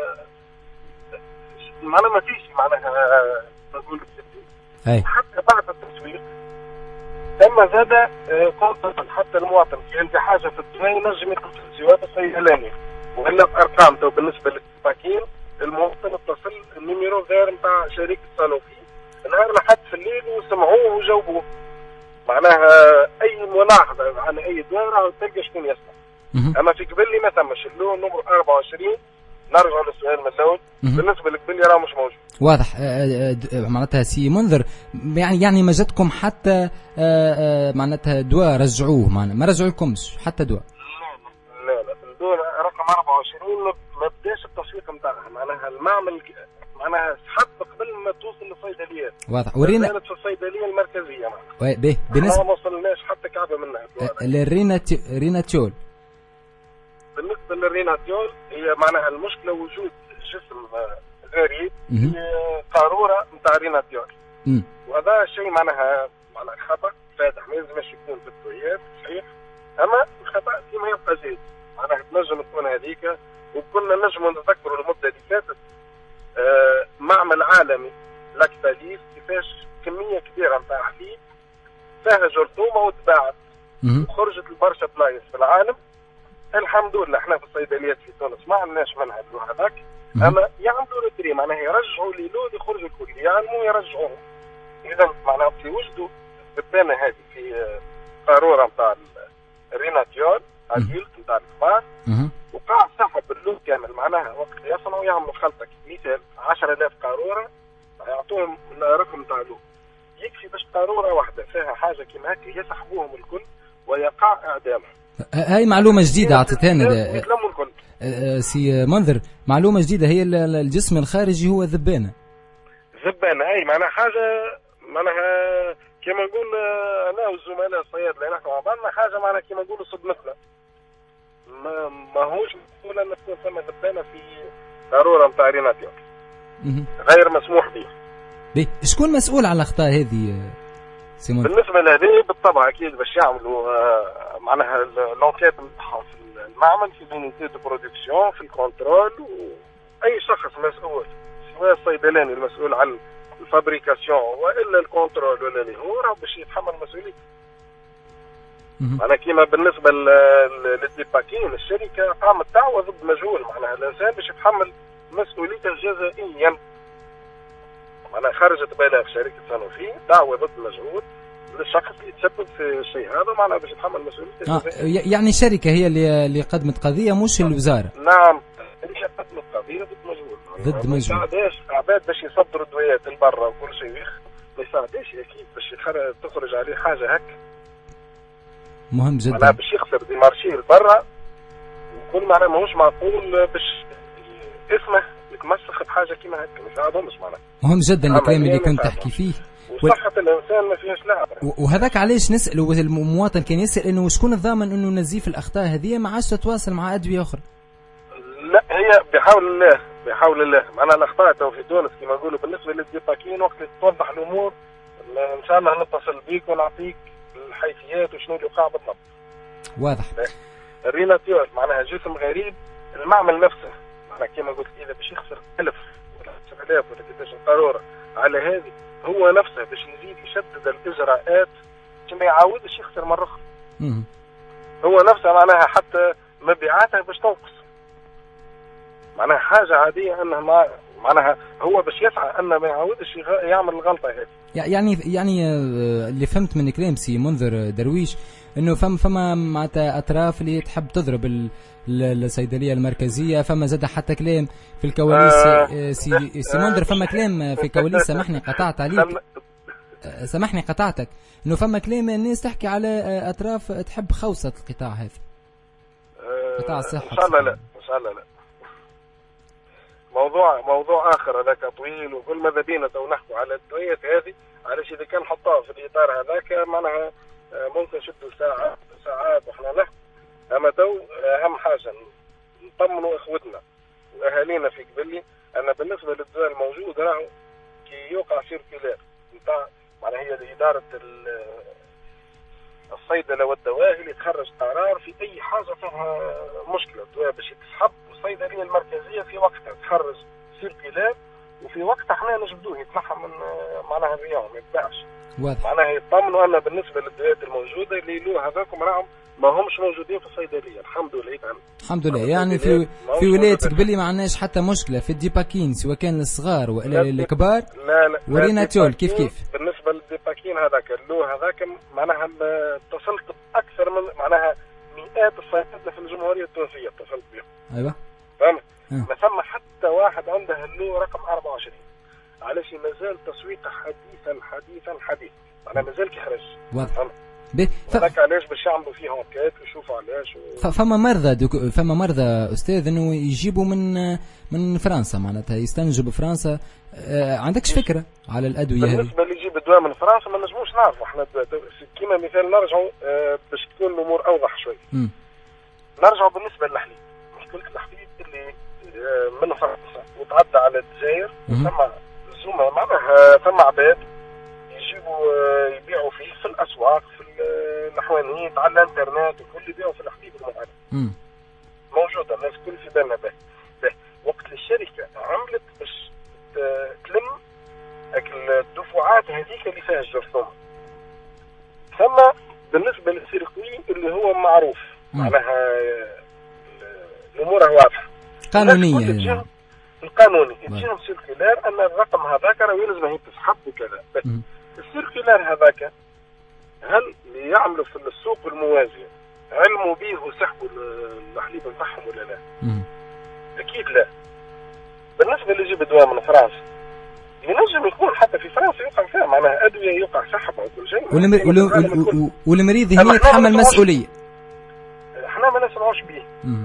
معناها ما فيش معناها نقول أي. حتى بعد التسويق تم زاد كنترول حتى المواطن في عنده حاجة في الدواء ينجم يدخل في السواد الصيدلاني ولا بأرقام. تو بالنسبة للسباكين المواطن اتصل النيميرو غير نتاع شركة سالوفي نهار لحد في الليل وسمعوه وجاوبوه معناها اي ملاحظه على اي دواء راهو تلقى شكون يسمع. اما في قبلي ما ثمش اللون نمر أربعة وعشرين. نرجع للسؤال من الاول. بالنسبه لقبلي راه مش موجود. واضح. معناتها سي منذر يعني يعني ما جاتكم حتى معناتها دواء رجعوه معنا ما رجعوا لكمش حتى دواء؟ لا لا لا الدواء رقم أربعة وعشرين ما بداش التسويق نتاعها. معناها المعمل معناها سحب قبل ما توصل للصيدليات. واضح. ورينا كانت في الصيدليه المركزيه معناها. باهي بالنسبه ما وصلناش حتى كعبه منها. الرينات ريناتيول. بالنسبه للريناتيول هي معناها المشكله وجود جسم غريب في قاروره نتاع ريناتيول. وهذا الشيء معناها معناها خطا فاتح ما لازمش يكون في الدويات صحيح. اما الخطا كيما يبقى زيد معناها تنجم تكون هذيك. وكنا نجم نتذكروا المده اللي فاتت آه معمل عالمي لاكتاليس كيفاش كميه كبيره نتاع حليب فيها جرثومه وتباعت وخرجت لبرشا بلايص في العالم. الحمد لله احنا في الصيدليات في تونس ما عندناش منها اللون هذاك. اما يعملوا التري معناها يرجعوا لي لود يخرج الكل يعلموا يرجعوه. اذا معناها في وجدوا الدبانه هذه في قاروره نتاع الريناتيول عديلت نتاع الكبار وقع سحب اللون كامل. معناها وقت يصنعوا يعملوا خلطه مثال عشرة آلاف قاروره يعطوهم الرقم نتاع اللون يكفي باش قاروره واحده فيها حاجه كيما هكا يسحبوهم الكل ويقع اعدامهم. هاي معلومه جديده عطيتنا سي منذر. معلومه جديده هي الجسم الخارجي هو ذبانه. ذبانه اي معناها حاجه معناها كما نقول انا والزملاء الصيادله نحن مع بعضنا حاجه معناها كما نقولوا صدمتنا. ما ماهوش مسؤول ان تكون ثم ذبانه في قاروره نتاع ريناتيول غير مسموح به. بيه شكون مسؤول على الاخطاء هذه سيمون؟ بالنسبه لهذه بالطبع اكيد باش يعملوا آه معناها لونكيت نتاعهم في المعمل في لونيتي دو برودكسيون في الكونترول. واي شخص مسؤول سواء الصيدلاني المسؤول عن الفابريكاسيون والا الكونترول ولا اللي هو راه باش يتحمل مسؤوليته. معناها كيما بالنسبه للديباكين الشركه قامت دعوه ضد مجهول. معناها الانسان باش يتحمل مسؤوليته جزائيا. معناها خرجت بلاغ شركه سانوفي دعوه ضد مجهول للشخص اللي تسبب في الشيء هذا معناها باش يتحمل مسؤوليته. آه يعني الشركه هي اللي اللي قدمت قضيه مش الوزاره. نعم اللي قدمت قضيه ضد مجهول. ضد مجهول. ما يساعدش عباد باش يصدروا الدويات لبرا وكل شيء ما يساعدش اكيد باش تخرج عليه حاجه هكا. مهم جدا. معناها باش يخسر دي مارشي لبرا وكل معناها ماهوش معقول باش اسمه يتمسخ بحاجه كيما هكا ما يساعدهمش. معناها مهم جدا الكلام اللي كنت تحكي فيه. وصحة الانسان ما فيهاش لعب. وهذاك علاش نسال المواطن كان يسال انه شكون الضامن انه نزيف الاخطاء هذه ما عادش تتواصل مع ادويه اخرى. لا هي بحول الله بحول الله معناها الاخطاء تو في تونس كما نقولوا بالنسبه للديباكين وقت توضح الامور ان شاء الله نتصل بيك ونعطيك الحيثيات وشنو اللي وقع بالضبط. واضح. الريناتيول معناها جسم غريب. المعمل نفسه معناها كما قلت اذا باش يخسر ألف ولا عشرة آلاف ولا كيفاش قاروره على هذه هو نفسه باش يزيد يشدد الاجراءات باش ما يعاودش يخسر مره اخرى. هو نفسه معناها حتى مبيعاته باش تنقص. معناها حاجه عاديه انه ما معناها هو باش يسعى انه ما يعاودش يعمل الغلطه هذه. يعني يعني اللي فهمت من كلام سي منذر درويش انه فما فما معناتها اطراف اللي تحب تضرب الصيدليه المركزيه. فما زاد حتى كلام في الكواليس آه سي, سي منذر فما كلام في الكواليس سامحني قطعت عليك سامحني قطعتك انه فما كلام الناس تحكي على اطراف تحب خوصه القطاع هذا قطاع الصحه. ان شاء الله لا ان شاء الله لا موضوع موضوع اخر هذاك طويل وكل ماذا بينا تو نحكوا على الدويات هذه علاش اذا كان حطوها في الاطار هذاك معناها ممكن شدوا ساعات ساعات واحنا نحكوا. اما تو اهم حاجه نطمنوا اخوتنا واهالينا في قبلي ان بالنسبه للدواء الموجود راهو كي يوقع سيركيلار نتاع معناها هي اداره الصيدله والدواء اللي تخرج قرار في اي حاجه فيها مشكله الدواء باش يتسحب الصيدليه المركزيه في وقتها تخرج سيركيلار وفي وقتها احنا نجبدوه يتنحى من معناها اليوم ما يتباعش. معناها يطمنوا ان بالنسبه للدويات الموجوده اللي له هذاكم راهم ما همش موجودين في الصيدليه الحمد لله. يعني الحمد لله يعني في في ولايه قبلي ما عندناش حتى مشكله في الديباكين سواء كان الصغار ولا الكبار. لا لا وريناتيول كيف كيف. بالنسبه للديباكين الديباكين هذاك اللو هذاك معناها اتصلت باكثر من معناها مئات الصيادله في الجمهوريه التونسيه اتصلت بهم. ايوه فهمت؟ ما ثم حتى واحد عنده اللو رقم أربعة وعشرين علاش مازال تسويقه حديثا حديثا حديث معناها مازال كيخرج. واضح. ف... هذاك علاش باش يعملوا فيه انكيت ويشوفوا علاش و... فما مرضى دوك... فما مرضى استاذ انه يجيبوا من من فرنسا معناتها يستنجوا بفرنسا. آه عندكش فكره على الادويه هذه؟ بالنسبه اللي يجيب الدواء من فرنسا ما نجموش نعرفوا احنا كيما مثال نرجعوا آه باش تكون الامور اوضح شوي. م. نرجعوا بالنسبه للحليب مشكله الحليب اللي آه من فرنسا وتعدى على الجزائر ثم زوما معناها ثم عباد يجيبوا آه يبيعوا فيه في الاسواق في الحوانيت على الانترنت وكل يبيعوا في الحليب المعلب موجود الناس كل في بالنا به. به وقت الشركه عملت باش تلم الدفعات هذيك اللي فيها الجرثومه ثم بالنسبه للسيركوي اللي هو معروف معناها الامور واضحه قانونيه القانوني يجيهم سيركولار ان الرقم هذاك راه يلزم هي تسحب وكذا. السيركولار هذاك هل اللي يعملوا في السوق الموازية علموا به وسحبوا الحليب نتاعهم ولا لا؟ مم. أكيد لا. بالنسبة اللي يجيب دواء من فرنسا ينجم يكون حتى في فرنسا يوقع فيها معناها أدوية يوقع سحبها وكل شيء. والمر... والم... والمريض هنا يتحمل مسؤولية. احنا ما نسمعوش به.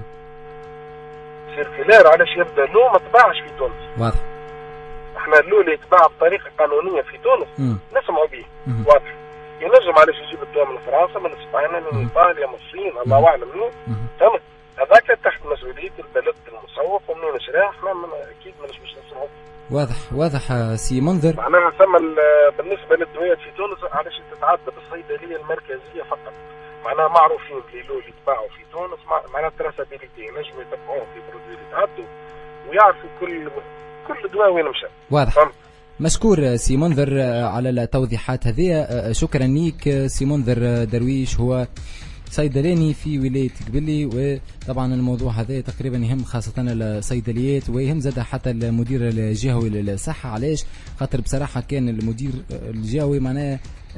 سيركولار علاش يبدا لو ما تباعش في تونس. واضح. احنا اللو اللي يتباع بطريقة قانونية في تونس مم. نسمعوا به. مم. واضح. ينجم علاش يجيب الدواء من فرنسا من اسبانيا من ايطاليا من الصين الله اعلم منين. تمام هذاك تحت مسؤوليه البلد المسوق ومنين شراه احنا من اكيد ماناش باش نسمعوا. واضح واضح سي منذر. معناها ثم بالنسبه للدويات في تونس علاش تتعدى بالصيدليه المركزيه فقط معناها معروفين اللي اللي يتباعوا في تونس معناها تراسابيليتي ينجموا يتبعوهم في برودوي اللي يتعدوا ويعرفوا كل كل دواء وين مشى. واضح. مشكور سي منذر على التوضيحات هذه. شكرا ليك سي منذر درويش هو صيدلاني في ولاية قبلي وطبعا الموضوع هذا تقريبا يهم خاصة الصيدليات ويهم زاد حتى المدير الجهوي للصحة. علاش؟ خاطر بصراحة كان المدير الجهوي معناه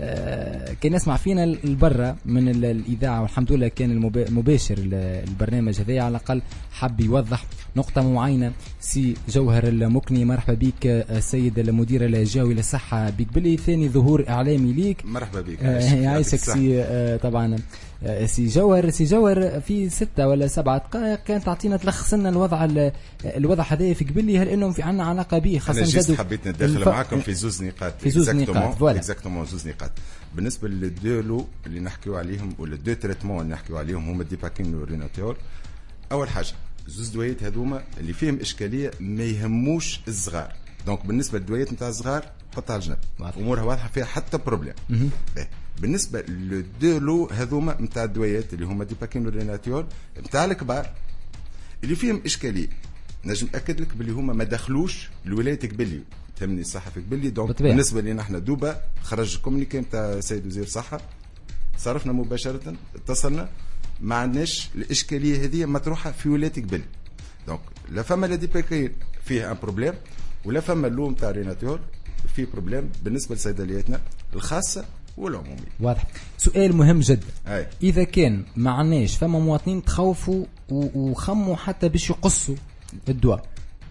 كان يسمع فينا البرة من الإذاعة والحمد لله كان المباشر البرنامج هذا على الأقل حب يوضح نقطة معينة. سي جوهر المكني مرحبا بك السيد المدير الجهوي للصحة بقبلي. ثاني ظهور إعلامي ليك مرحبا بك. يعيشك سي آه طبعا آه سي جوهر سي جوهر في ستة ولا سبعة دقائق كانت تعطينا تلخص لنا الوضع الوضع هذا في قبلي هل انهم في عنا علاقة به خاصة جدو حبيت ندخل الف... معكم في زوز نقاط في زوز نقاط فوالا اكزاكتومون زوز نقاط بالنسبة للدولو اللي نحكيو عليهم ولا دو تريتمون اللي نحكيو عليهم هما الديباكين والريناتور. أول حاجة زوز دويات هذوما اللي فيهم إشكالية ما يهموش الصغار دونك بالنسبة للدويات نتاع الصغار حطها على جنب أمورها واضحة فيها حتى بروبليم. بالنسبة للدولو هذوما نتاع الدويات اللي هما ديباكين والريناتور نتاع الكبار اللي فيهم إشكالية نجم أكد لك باللي هما ما دخلوش لولاية قبلي تمني الصحة في قبلي دونك بالنسبة لنا احنا دوبا خرج كومونيكي نتاع السيد وزير الصحة صرفنا مباشرة اتصلنا ما عندناش الإشكالية هذه مطروحة في ولاية قبلي دونك لا فما لا ديباكين فيه ان بروبليم ولا فما اللوم تاع ريناتور فيه بروبليم بالنسبة لصيدلياتنا الخاصة والعمومية. واضح. سؤال مهم جدا أي. إذا كان ما عندناش فما مواطنين تخوفوا وخموا حتى باش يقصوا الدواء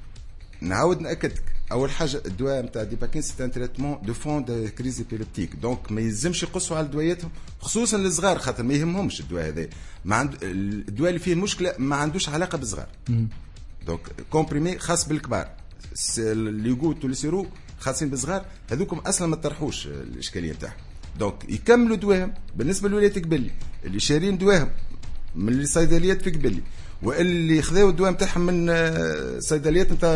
نعاود نأكدك أول حاجة الدواء نتاع ديباكين سي ان تريتمون دو فون دو كريز ايبيليبتيك دونك ما يلزمش يقصوا على دواياتهم خصوصا للصغار خاطر ما يهمهمش الدواء هذا ما عند الدواء اللي فيه مشكلة ما عندوش علاقة بالصغار دونك كومبريمي خاص بالكبار اللي يقولوا ليسيرو خاصين بالصغار هذوكم اصلا ما تطرحوش الاشكاليه نتاعهم دونك يكملوا دواهم بالنسبه لولايه قبلي اللي شارين دواهم من الصيدليات في قبلي واللي خذاو الدواء نتاعهم من الصيدليات نتاع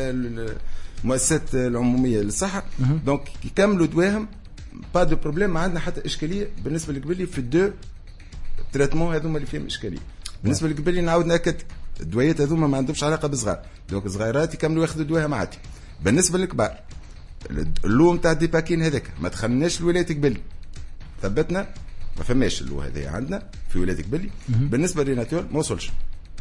المؤسسات العموميه للصحه دونك يكملوا دواهم با دو بروبليم ما عندنا حتى اشكاليه بالنسبه لقبلي في الدو تريتمون هذوما اللي فيهم اشكاليه. بالنسبه لقبلي نعاود ناكد الدويات هذوما ما عندهمش علاقه بالصغار دونك صغيرات يكملوا ياخذوا دواهم عادي. بالنسبه للكبار اللو نتاع الديباكين هذاك ما دخلناش لولايه قبلي ثبتنا ما فماش اللو هذا عندنا في ولايه قبلي. بالنسبه للريناتور ما وصلش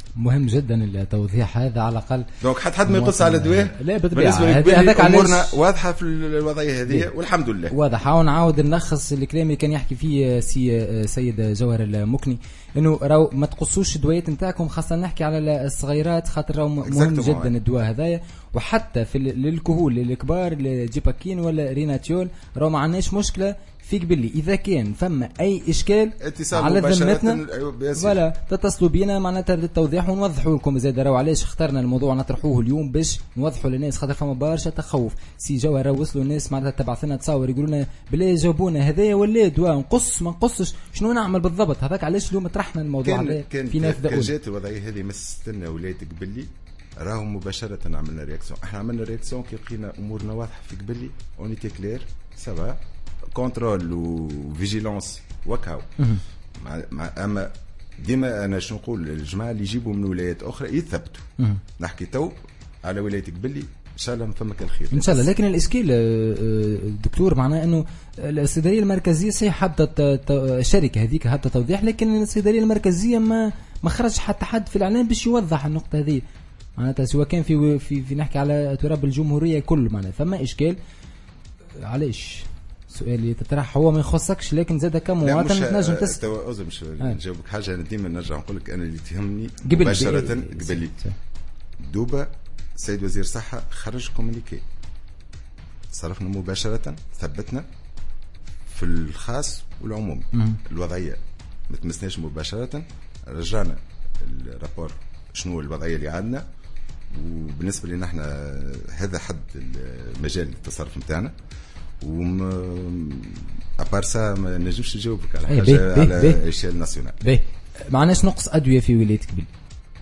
مهم جدا التوضيح هذا على الاقل. دونك حتى حد ما يقص على دواء. لا بالطبيعه هذاك امورنا واضحه في الوضعيه هذه والحمد لله واضحه. ونعاود نلخص الكلام اللي كان يحكي فيه سي سيد جوهر المكني انه راهو ما تقصوش الدويات نتاعكم، خاصه نحكي على الصغيرات خاطر راهو مهم جدا الدواء هذايا. وحتى في للكهول الكبار الجيباكين ولا ريناتيول راهو ما عندناش مشكله فيك باللي اذا كان فما اي اشكال على ذمتنا ولا تتصلوا بينا معناتها للتوضيح ونوضحوا لكم زاد. راهو علاش اخترنا الموضوع نطرحوه اليوم باش نوضحوا للناس خاطر فما برشا تخوف. سي جوهر وصلوا الناس معناتها تبعث لنا تصاور يقولوا لنا بلا جاوبونا هذايا ولا دواء نقص ما نقصش شنو نعمل بالضبط. هذاك علاش اليوم طرحنا الموضوع هذا في نافذه. كان جات الوضعيه هذه ما استنى ولادك باللي راهو مباشره عملنا رياكسيون. احنا عملنا رياكسيون كي لقينا امورنا واضحه فيك باللي اونيتي كلير سافا كنترول وفيجيلانس وكاو. اما ديما انا شنو نقول الجماعه اللي يجيبوا من ولايات اخرى يثبتوا. نحكي تو على ولايتك باللي ان شاء الله فمك الخير ان شاء الله. لكن الاشكال دكتور معناه انه الصيدليه المركزيه صحيح حبت الشركه هذيك حتى توضيح، لكن الصيدليه المركزيه ما ما خرج حتى حد في الاعلام باش يوضح النقطه هذه معناتها، سواء كان في في, في نحكي على تراب الجمهوريه كل معناتها فما اشكال. علاش السؤال اللي تطرح هو ما يخصكش، لكن زاد كمواطن تنجم تسال. تو مش نجاوبك حاجه. انا ديما نرجع نقول لك انا اللي تهمني مباشره قبل دوبا السيد وزير الصحه خرج كومونيكي صرفنا مباشره ثبتنا في الخاص والعموم. الوضعيه ما تمسناش مباشره، رجعنا الرابور شنو الوضعيه اللي عندنا، وبالنسبه لنا احنا هذا حد المجال التصرف نتاعنا. وم ابارسا ما نجمش نجاوبك على حاجه بيه بيه على بيه اشياء ناسيونال. باهي معناش نقص ادويه في ولايتك بلي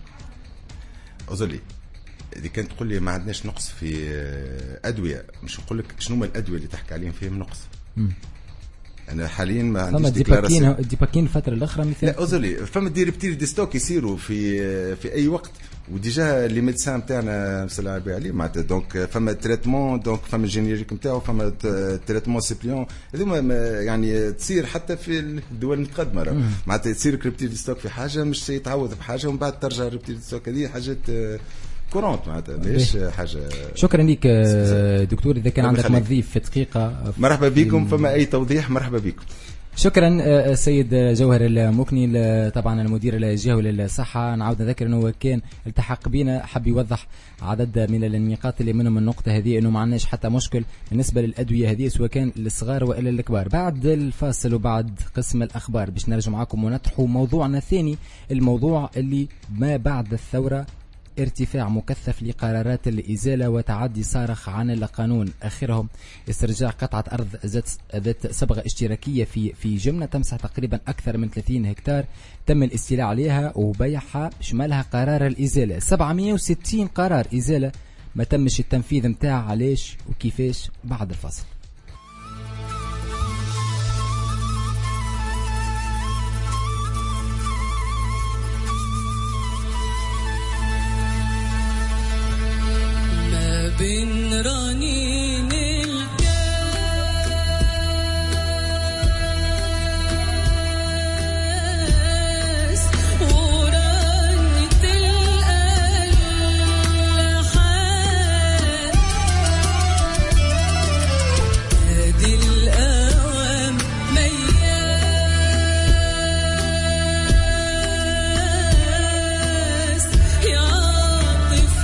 أظلي إذا كنت تقول لي ما عندناش نقص في أدوية، مش نقول لك شنو ما الأدوية اللي تحكي عليهم فيهم نقص. مم. أنا حاليا ما عنديش ديكلاراسيون. ديباكين الفترة الأخرى مثل لا أظلي فما دير بتير دي ستوك يصيروا في في أي وقت، وديجا لي ميدسان نتاعنا مسلا عليه معناتها دونك فما تريتمون دونك فما الجينيريك نتاعو فما تريتمون سيبليون هذوما يعني تصير حتى في الدول المتقدمة معناتها تصير كريبتير دي ستوك في حاجة مش يتعوض بحاجة ومن بعد ترجع ريبتير دي ستوك هذه حاجات كورونت معناتها ماهيش حاجه. شكرا لك دكتور. اذا كان عندك مضيف في دقيقه مرحبا بكم، فما اي توضيح مرحبا بكم. شكرا السيد جوهر المكني طبعا المدير الجهوي للصحه. نعاود نذكر انه كان التحق بنا حب يوضح عدد من النقاط اللي منهم النقطه هذه انه ما عندناش حتى مشكل بالنسبه للادويه هذه سواء كان للصغار والا للكبار. بعد الفاصل وبعد قسم الاخبار باش نرجع معكم ونطرحوا موضوعنا الثاني، الموضوع اللي ما بعد الثوره، ارتفاع مكثف لقرارات الإزالة وتعدي صارخ عن القانون، آخرهم استرجاع قطعة أرض ذات صبغة اشتراكية في في جملة تمسح تقريبا أكثر من ثلاثين هكتار تم الاستيلاء عليها وبيعها شمالها قرار الإزالة. سبعمئة وستين قرار إزالة ما تمش التنفيذ متاع علاش وكيفاش بعد الفصل. بين رنين الكاس ورنة الألحان هذه الأوام مياس يعطف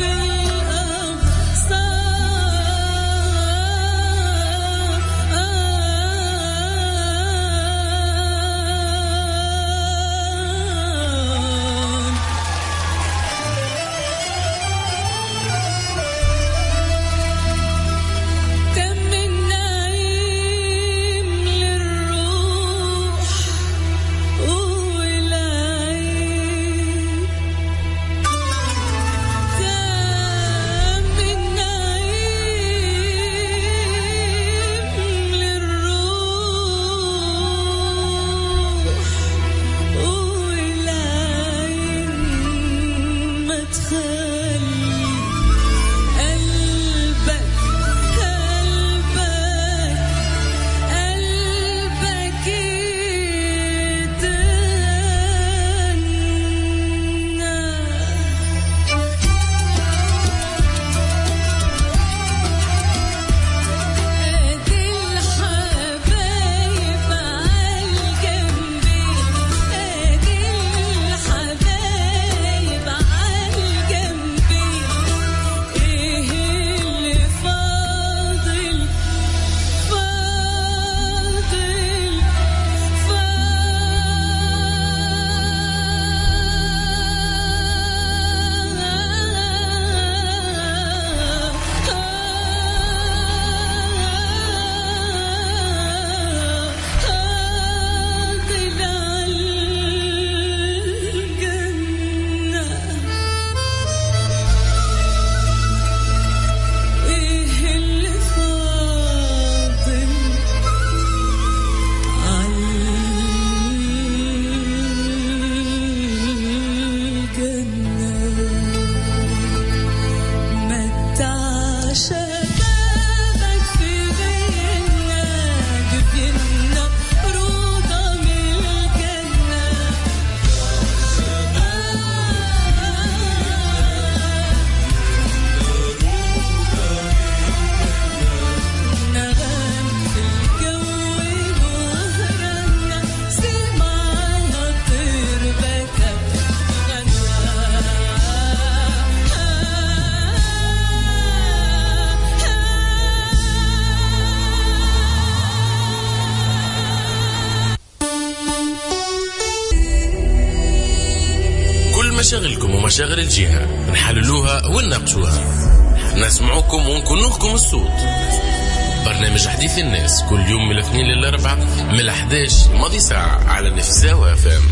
مشاغلكم ومشاغل الجهة نحللوها ونناقشوها، نسمعوكم ونكونوا لكم الصوت. برنامج حديث الناس كل يوم من الاثنين للاربعاء من الحداش ماضي ساعة على نفساوة اف ام.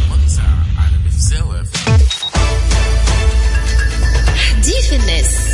حديث الناس.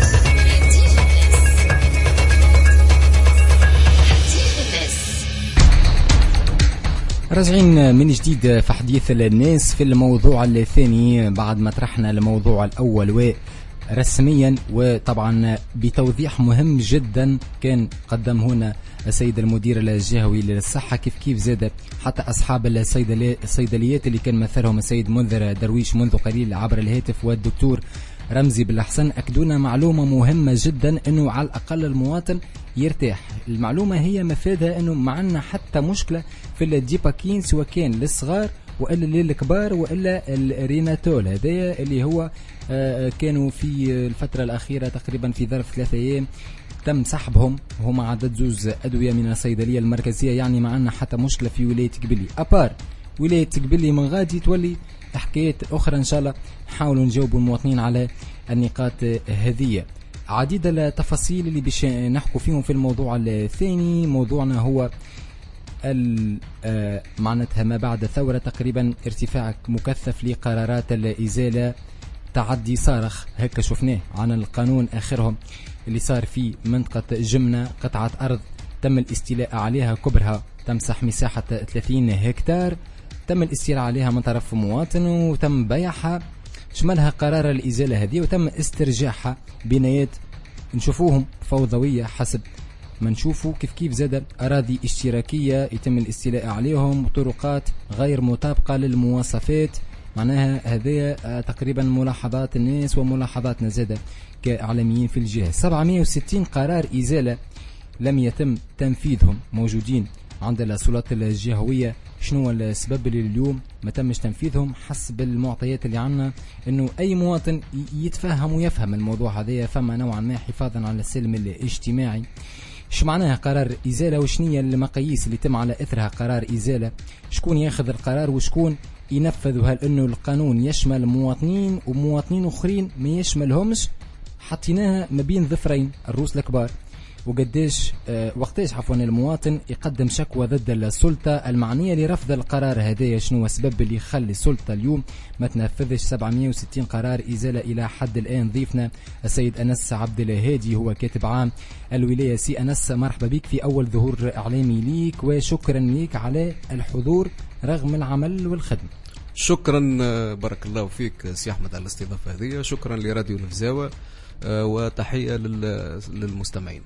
راجعين من جديد في حديث الناس في الموضوع الثاني بعد ما طرحنا الموضوع الأول ورسميا وطبعا بتوضيح مهم جدا كان قدم هنا السيد المدير الجهوي للصحة، كيف كيف زاد حتى أصحاب الصيدليات اللي كان مثلهم السيد منذر درويش منذ قليل عبر الهاتف والدكتور رمزي بالأحسن أكدونا معلومة مهمة جدا أنه على الأقل المواطن يرتاح. المعلومة هي مفادها أنه معنا حتى مشكلة في الديباكين سواء كان للصغار وإلا للكبار وإلا الريناتول هذا اللي هو كانوا في الفترة الأخيرة تقريبا في ظرف ثلاثة أيام تم سحبهم، هما عدد زوز أدوية من الصيدلية المركزية. يعني معنا حتى مشكلة في ولاية قبلي أبار ولاية قبلي من غادي تولي حكايات أخرى. إن شاء الله نحاولوا نجاوبوا المواطنين على النقاط هذه. عديد التفاصيل اللي باش نحكوا فيهم في الموضوع الثاني. موضوعنا هو معناتها ما بعد ثورة تقريبا ارتفاع مكثف لقرارات الإزالة، تعدي صارخ هكا شفناه عن القانون آخرهم اللي صار في منطقة جمنة، قطعة أرض تم الاستيلاء عليها كبرها تمسح مساحة ثلاثين هكتار، تم الاستيلاء عليها من طرف مواطن وتم بيعها، شملها قرار الإزالة هذه وتم استرجاعها. بنايات نشوفوهم فوضوية حسب ما نشوفوا، كيف كيف زاد أراضي اشتراكية يتم الاستيلاء عليهم، طرقات غير مطابقة للمواصفات. معناها هذه تقريبا ملاحظات الناس وملاحظاتنا زاد كإعلاميين في الجهة. سبعمائة وستين قرار إزالة لم يتم تنفيذهم موجودين عند السلطات الجهوية. شنو السبب اللي اليوم ما تمش تنفيذهم؟ حسب المعطيات اللي عنا انه اي مواطن يتفهم ويفهم الموضوع هذا، فما نوعا ما حفاظا على السلم الاجتماعي. ايش معناها قرار ازاله وشنية المقاييس اللي تم على اثرها قرار ازاله؟ شكون ياخذ القرار وشكون ينفذ؟ هل انه القانون يشمل مواطنين ومواطنين اخرين ما يشملهمش؟ حطيناها ما بين ظفرين الروس الكبار. وقديش أه وقتاش عفوا المواطن يقدم شكوى ضد السلطة المعنية لرفض القرار هذا؟ شنو السبب اللي يخلي السلطة اليوم ما تنفذش سبعمائة وستين قرار إزالة إلى حد الآن؟ ضيفنا السيد أنس عبد الهادي هو كاتب عام الولاية. سي أنس مرحبا بك في أول ظهور إعلامي ليك وشكرا لك على الحضور رغم العمل والخدمة. شكرا بارك الله فيك سي أحمد على الاستضافة هذه، شكرا لراديو نفزاوة وتحية للمستمعين.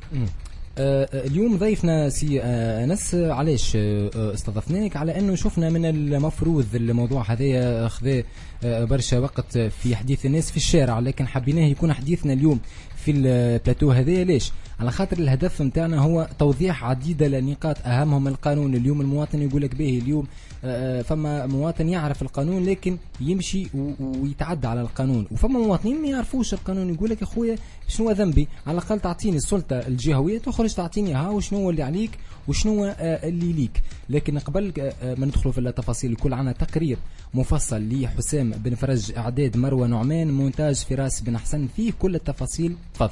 اليوم ضيفنا سي أنس، علاش استضفناك؟ على أنه شفنا من المفروض الموضوع هذا أخذ برشا وقت في حديث الناس في الشارع، لكن حبيناه يكون حديثنا اليوم في البلاتو هذا. ليش؟ على خاطر الهدف متاعنا هو توضيح عديد النقاط أهمهم القانون. اليوم المواطن يقولك به اليوم فما مواطن يعرف القانون لكن يمشي ويتعدى على القانون، وفما مواطنين ما يعرفوش القانون يقولك يا خويا شنو ذنبي؟ على الأقل تعطيني السلطة الجهوية تخرج تعطيني ها وشنو اللي عليك وشنو اللي ليك. لكن قبل ما ندخلوا في التفاصيل الكل عنا تقرير مفصل لحسام بن فرج، إعداد مروة نعمان، مونتاج فراس بن حسن، فيه كل التفاصيل. تفضل.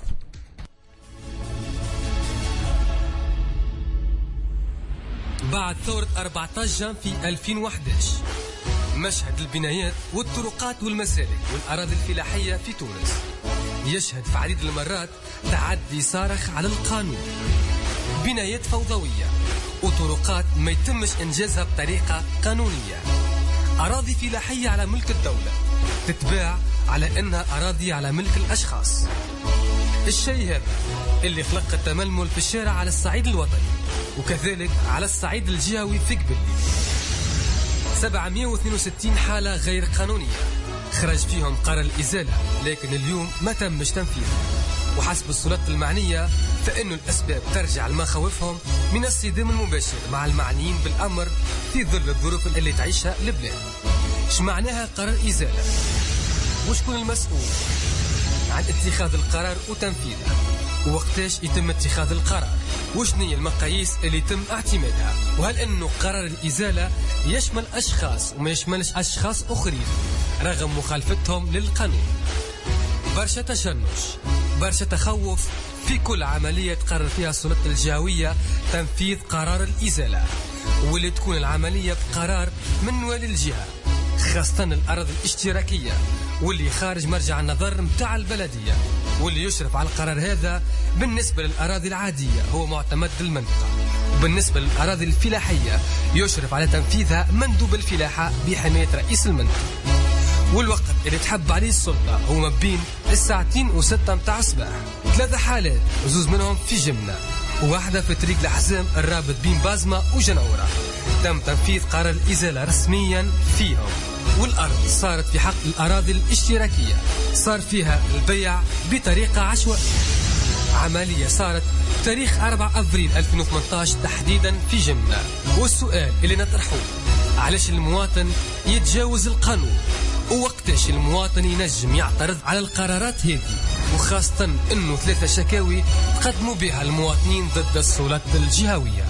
بعد ثورة أربعة عشر جان في ألفين وأحد عشر مشهد البنايات والطرقات والمسالك والأراضي الفلاحية في تونس يشهد في عديد المرات تعدي صارخ على القانون. بنايات فوضوية وطرقات ما يتمش إنجازها بطريقة قانونية، أراضي فلاحية على ملك الدولة تتباع على أنها أراضي على ملك الأشخاص. الشيء هذا اللي خلق التململ في الشارع على الصعيد الوطني وكذلك على الصعيد الجهوي في قبلي. سبعمائة واثنين وستين حالة غير قانونية خرج فيهم قرار الإزالة، لكن اليوم ما تمش تنفيذه. وحسب السلطات المعنية فإن الأسباب ترجع لمخاوفهم من الصدام المباشر مع المعنيين بالأمر في ظل الظروف اللي تعيشها البلاد. ايش معناها قرار إزالة؟ وشكون المسؤول عن اتخاذ القرار وتنفيذه؟ ووقتاش يتم اتخاذ القرار؟ وشنية المقاييس اللي يتم اعتمادها؟ وهل انه قرار الازالة يشمل اشخاص وما يشملش اشخاص اخرين؟ رغم مخالفتهم للقانون. برشا تشنج، برشا تخوف في كل عملية تقرر فيها السلطة الجهوية تنفيذ قرار الإزالة، واللي تكون العملية بقرار من والي الجهة، خاصة الأراضي الاشتراكية واللي خارج مرجع النظر متاع البلدية، واللي يشرف على القرار هذا بالنسبة للأراضي العادية هو معتمد المنطقة. بالنسبة للأراضي الفلاحية يشرف على تنفيذها مندوب الفلاحة بحماية رئيس المنطقة. والوقت اللي تحب عليه السلطة هو ما بين الساعتين وستة متاع الصباح. ثلاثة حالات زوز منهم في جمنة وواحدة في طريق الحزام الرابط بين بازمة وجنورة تم تنفيذ قرار الإزالة رسميا فيهم. والأرض صارت في حق الأراضي الاشتراكية، صار فيها البيع بطريقة عشوائية. عملية صارت تاريخ أربعة أبريل ألفين وثمانية عشر تحديدا في جمنة. والسؤال اللي نطرحوه علاش المواطن يتجاوز القانون، ووقتاش المواطن ينجم يعترض على القرارات هذه، وخاصة انه ثلاثة شكاوي قدموا بها المواطنين ضد السلطات الجهوية.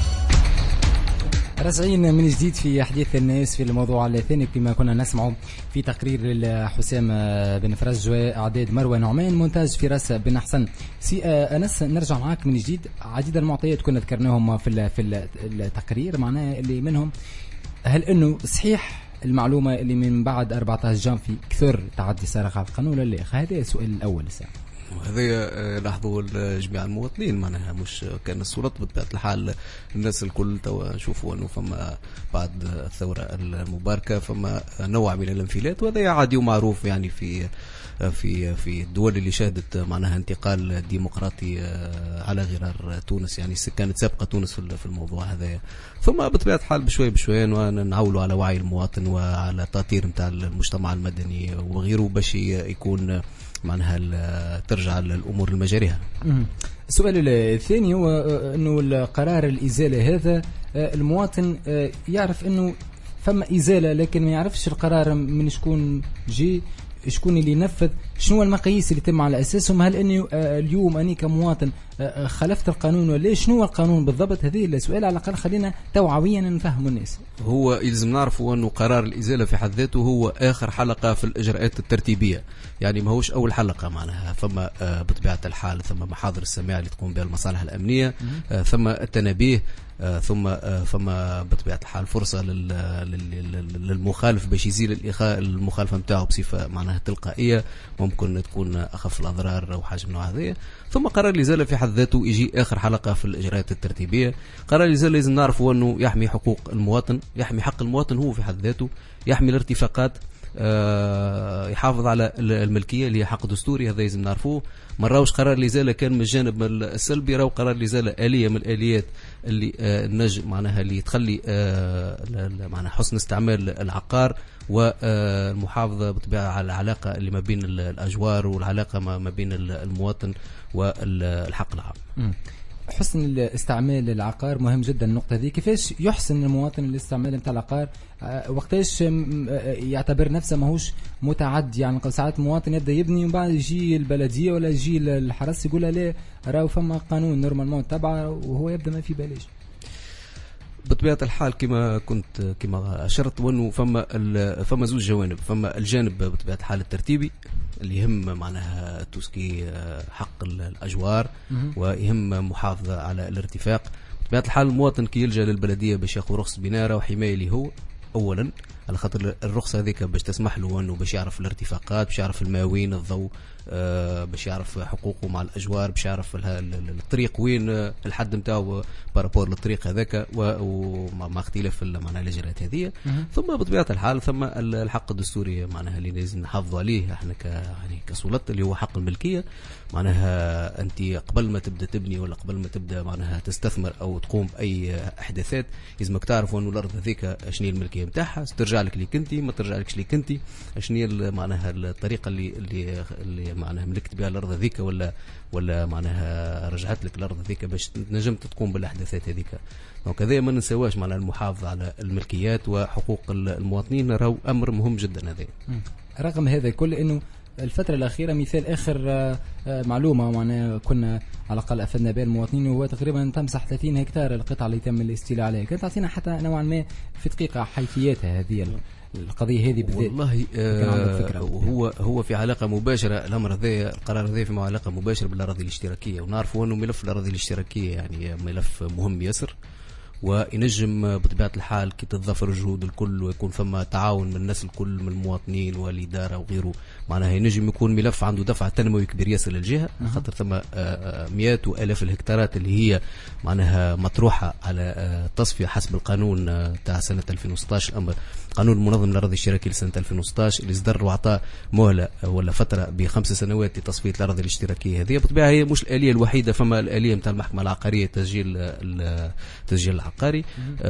راجعين من جديد في حديث الناس في الموضوع الثاني كما كنا نسمع في تقرير حسام بن فرج واعداد مروه نعمان مونتاج فراس بن حسن. سي انس نرجع معاك من جديد. عديد المعطيات كنا ذكرناهم في في التقرير، معناه اللي منهم هل انه صحيح المعلومه اللي من بعد أربعة عشر جانفي كثر تعدي سارق على القانون ولا لا؟ هذا السؤال الاول. الساعه هذا لاحظوا جميع المواطنين، معناها مش كان السلطات بطبيعة الحال الناس الكل توا نشوفوا انه فما بعد الثورة المباركة فما نوع من الانفلات، وهذا عادي ومعروف يعني في في في الدول اللي شهدت معناها انتقال ديمقراطي على غرار تونس، يعني كانت سابقة تونس في الموضوع هذا. ثم بطبيعة الحال بشوي بشوي ونعولوا على وعي المواطن وعلى تأطير نتاع المجتمع المدني وغيره باش يكون معناها ترجع الأمور لمجاريها. السؤال الثاني هو أنه القرار الإزالة هذا المواطن يعرف أنه فما إزالة لكن ما يعرفش القرار من شكون جي، شكون اللي ينفذ، شنو المقاييس اللي تم على أساسهم، هل أني اليوم أني كمواطن خلفت القانون ولا شنو القانون بالضبط؟ هذه السؤال على الأقل خلينا توعويا نفهم الناس. هو يلزم نعرفوا أنه قرار الإزالة في حد ذاته هو آخر حلقة في الإجراءات الترتيبية، يعني ما هوش أول حلقة معناها. فما بطبيعة الحال ثم محاضر السماع اللي تقوم بها المصالح الأمنية، ثم التنبيه، ثم فما بطبيعة الحال فرصة للمخالف باش يزيل المخالفة متاعه بصفة معناها تلقائية، ممكن تكون أخف الأضرار أو حاجة من هذه. ثم قرار الإزالة في حد ذاته يجي آخر حلقة في الإجراءات الترتيبية. قرار الإزالة لازم نعرفوا أنه يحمي حقوق المواطن، يحمي حق المواطن هو في حد ذاته، يحمي الارتفاقات، آه يحافظ على الملكية اللي هي حق دستوري، هذا لازم نعرفوه. ما راوش قرار الإزالة كان من الجانب السلبي، راو قرار الإزالة آلية من الآليات اللي آه النجم معناها اللي تخلي آه معناها حسن استعمال العقار والمحافظة بطبيعة على العلاقة اللي ما بين الأجوار والعلاقة ما بين المواطن والحق العام. حسن الاستعمال العقار مهم جدا. النقطة دي كيفاش يحسن المواطن الاستعمال نتاع العقار؟ وقتاش يعتبر نفسه ماهوش متعدي؟ يعني ساعات المواطن يبدا يبني ومن بعد يجي البلدية ولا يجي الحرس يقول لا راهو فما قانون نورمالمون تبعه وهو يبدا ما في بلاش. بطبيعة الحال كما كنت كما أشرت وأنه فما فما زوج جوانب، فما الجانب بطبيعة الحال الترتيبي اللي يهم معناها توسكي حق الأجوار ويهم محافظة على الارتفاق. بطبيعة الحال المواطن كي يلجأ للبلدية باش ياخذ رخصة بناء وحماية اللي هو أولا على خاطر الرخصة هذيك باش تسمح له أنه باش يعرف الارتفاقات، باش يعرف الماوين، الضوء، آه باش يعرف حقوقه مع الأجوار، باش يعرف الطريق وين الحد نتاعو بارابور للطريق هذاك ومع اختلاف معناها الإجراءات هذه. ثم بطبيعة الحال ثم الحق الدستوري معناها اللي لازم نحافظوا عليه احنا ك يعني كسلطة اللي هو حق الملكية. معناها أنت قبل ما تبدأ تبني ولا قبل ما تبدأ معناها تستثمر أو تقوم بأي إحداثات لازمك تعرف أنه الأرض هذيك شنو الملكية نتاعها، ترجع لك ليك أنت ما ترجع لكش ليك أنت، شنو معناها الطريقة اللي اللي اللي معناها ملكت بها الأرض هذيك ولا ولا معناها رجعت لك الأرض هذيك باش نجمت تقوم بالأحداثات هذيك. دونك هذا ما ننساواش معناها المحافظة على الملكيات وحقوق المواطنين راهو أمر مهم جدا. هذا رغم هذا كل إنه الفترة الأخيرة مثال آخر معلومة معنا كنا على الأقل أفدنا بها المواطنين وهو تقريبا تمسح ثلاثين هكتار القطعة اللي تم الاستيلاء عليها. كانت تعطينا حتى نوعا ما في دقيقة حيثياتها هذه القضيه هذه بالذات؟ والله آه هو هو في علاقه مباشره الامر هذا، القرار هذا في علاقه مباشره بالاراضي الاشتراكيه، ونعرفوا انه ملف الاراضي الاشتراكيه يعني ملف مهم ياسر، وينجم بطبيعة الحال كي تتضافر الجهود الكل ويكون فما تعاون من الناس الكل من المواطنين والإدارة وغيره، معناها ينجم يكون ملف عنده دفع تنموي كبير ياسر للجهة، خاطر ثم مئات وآلاف الهكتارات اللي هي معناها مطروحة على تصفية حسب القانون تاع سنة ألفين وستة عشر، الأمر قانون المنظم للأراضي الاشتراكية لسنة ألفين وستة عشر اللي اصدر وعطى مهلة ولا فترة بخمس سنوات لتصفية الأراضي الاشتراكية. هذه بالطبيعة هي مش الآلية الوحيدة، فما الآلية نتاع المحكمة العقارية تسجيل التسجيل العقاري،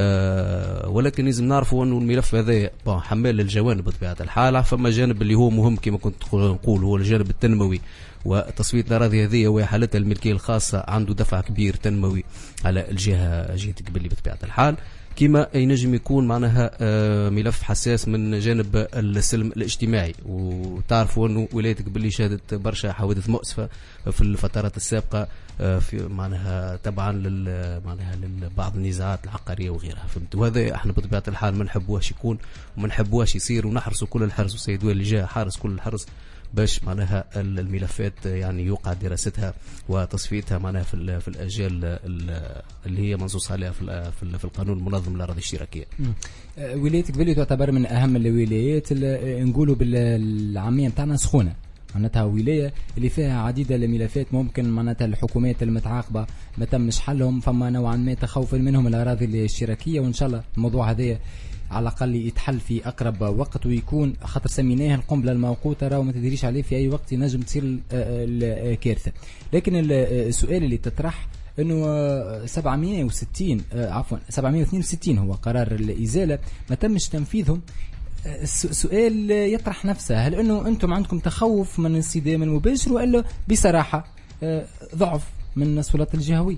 آه ولكن لازم نعرفوا أنه الملف هذا حمال الجوانب بطبيعة الحال. فما جانب اللي هو مهم كما كنت نقول هو الجانب التنموي وتصفية الأراضي هذه وحالتها الملكية الخاصة، عنده دفع كبير تنموي على الجهة جهة قبلي بطبيعة الحال، كما ينجم يكون معناها ملف حساس من جانب السلم الاجتماعي. وتعرفوا أنه ولاية قبلي شهدت برشا حوادث مؤسفة في الفترات السابقة في معناها تبعا لل معناها لبعض النزاعات العقارية وغيرها، فهمت؟ وهذا احنا بطبيعة الحال ما نحبوهش يكون وما نحبوهش يصير، ونحرصوا كل الحرص، والسيد والي جاء حارس كل الحرص باش معناها الملفات يعني يوقع دراستها وتصفيتها معناها في في الاجال اللي هي منصوص عليها في في القانون المنظم للاراضي الاشتراكيه. ولايه قبلي تعتبر من اهم الولايات نقولوا بالعاميه نتاعنا سخونه، معناتها ولايه اللي فيها عديد الملفات ممكن معناتها الحكومات المتعاقبه ما تمش حلهم، فما نوعا ما تخوف منهم الاراضي الاشتراكيه، وان شاء الله الموضوع هذا على الأقل يتحل في أقرب وقت، ويكون خاطر سميناه القنبلة الموقوتة راهو ما تدريش عليه في أي وقت ينجم تصير الكارثة. لكن السؤال اللي تطرح أنه سبعمئة وستين عفوا سبعمئة واثنين وستين هو قرار الإزالة ما تمش تنفيذهم. السؤال يطرح نفسه، هل أنه أنتم عندكم تخوف من الصدام المباشر وإلا بصراحة ضعف من السلطات الجهوية؟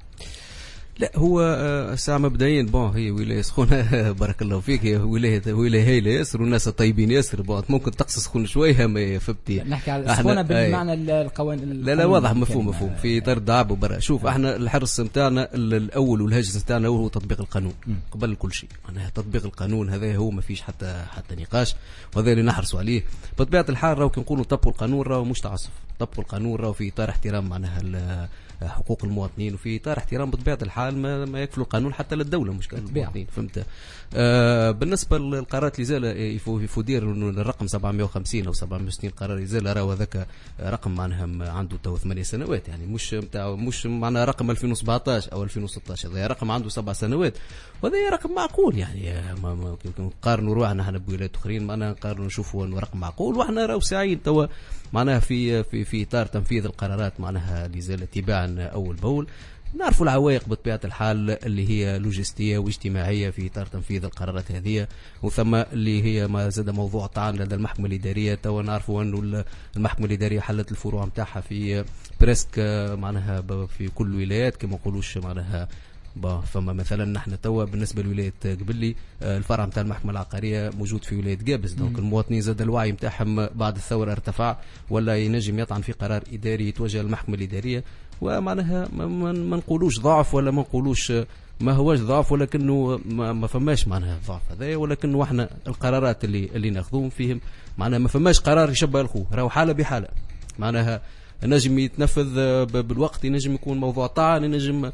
لا هو ساعة مبدئيا بون هي ولاية سخونة بارك الله فيك، هي ولاية ولاية هايلة ياسر والناس طيبين ياسر، بون ممكن تقص سخون شوية ما فهمتي، نحكي على السخونة بالمعنى القوانين. لا لا واضح مفهوم مفهوم في طرد دعب وبرا. شوف احنا الحرص نتاعنا الاول والهاجس نتاعنا هو تطبيق القانون قبل كل شيء، معناها تطبيق القانون هذا هو ما فيش حتى حتى نقاش، وهذا اللي نحرصوا عليه بطبيعة الحال. راهو كي نقولوا طبقوا القانون راهو مش تعصف، طبقوا القانون راهو في اطار احترام معناها حقوق المواطنين، وفي اطار احترام بطبيعه الحال ما, ما يكفل القانون حتى للدوله مش للمواطنين، فهمت؟ آه بالنسبه للقرارات الازاله يفو يدير انه الرقم سبعمئة وخمسين او سبعمئة وستين قرار ازاله راهو هذاك رقم معناها عنده تو ثمانية سنوات، يعني مش نتاع مش معناها رقم ألفين وسبعة عشر او ألفين وستة عشر، هذا رقم عنده سبع سنوات، وهذا رقم معقول. يعني ما نقارنوا روحنا احنا بولايات اخرين، معناها نقارنوا نشوفوا انه رقم معقول، واحنا راهو ساعين توا معناها في في في اطار تنفيذ القرارات معناها الازاله تباعا اول باول. نعرفوا العوائق بطبيعه الحال اللي هي لوجستيه واجتماعيه في اطار تنفيذ القرارات هذه، وثم اللي هي ما زاد موضوع طعن لدى المحكمه الاداريه. تو نعرفوا انه المحكمه الاداريه حلت الفروع نتاعها في بريسك معناها في كل الولايات كما نقولوش معناها. فما مثلا نحن توا بالنسبه لولايه قبلي الفرع نتاع المحكمه العقاريه موجود في ولايه قابس، دونك المواطنين زاد الوعي نتاعهم بعد الثوره ارتفع، ولا ينجم يطعن في قرار اداري يتوجه للمحكمه الاداريه، ومعناها ما نقولوش ضعف ولا ما نقولوش ما هوش ضعف، ولكنه ما, ما فماش معناها ضعف هذا، ولكنه احنا القرارات اللي اللي ناخذوهم فيهم معناها ما فماش قرار يشبه الخوه، راهو حاله بحاله، معناها نجم يتنفذ بالوقت، ينجم يكون موضوع طعن، ينجم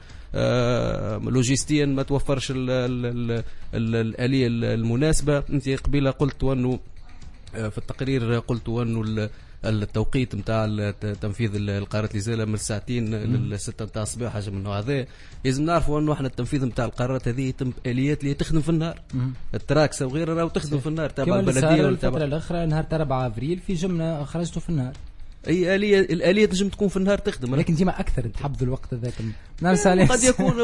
آه لوجستيا ما توفرش ال ال ال ال الآلية المناسبة. انت قبيله قلت وانه آه في التقرير قلت وانه التوقيت نتاع تنفيذ القرارات الازاله من ساعتين للستة نتاع الصباح، حاجه من النوع هذا. لازم نعرفوا انه احنا التنفيذ نتاع القرارات هذه يتم اليات اللي تخدم في النهار، التراكسه وغيرها راهو تخدم في النهار تبع البلديه. الفتره الاخرى نهار أربعة افريل في جمله خرجتوا في النهار، اي اليه الاليه تنجم تكون في النهار تخدم، لكن ديما اكثر تحبذوا الوقت هذاك. قد يكون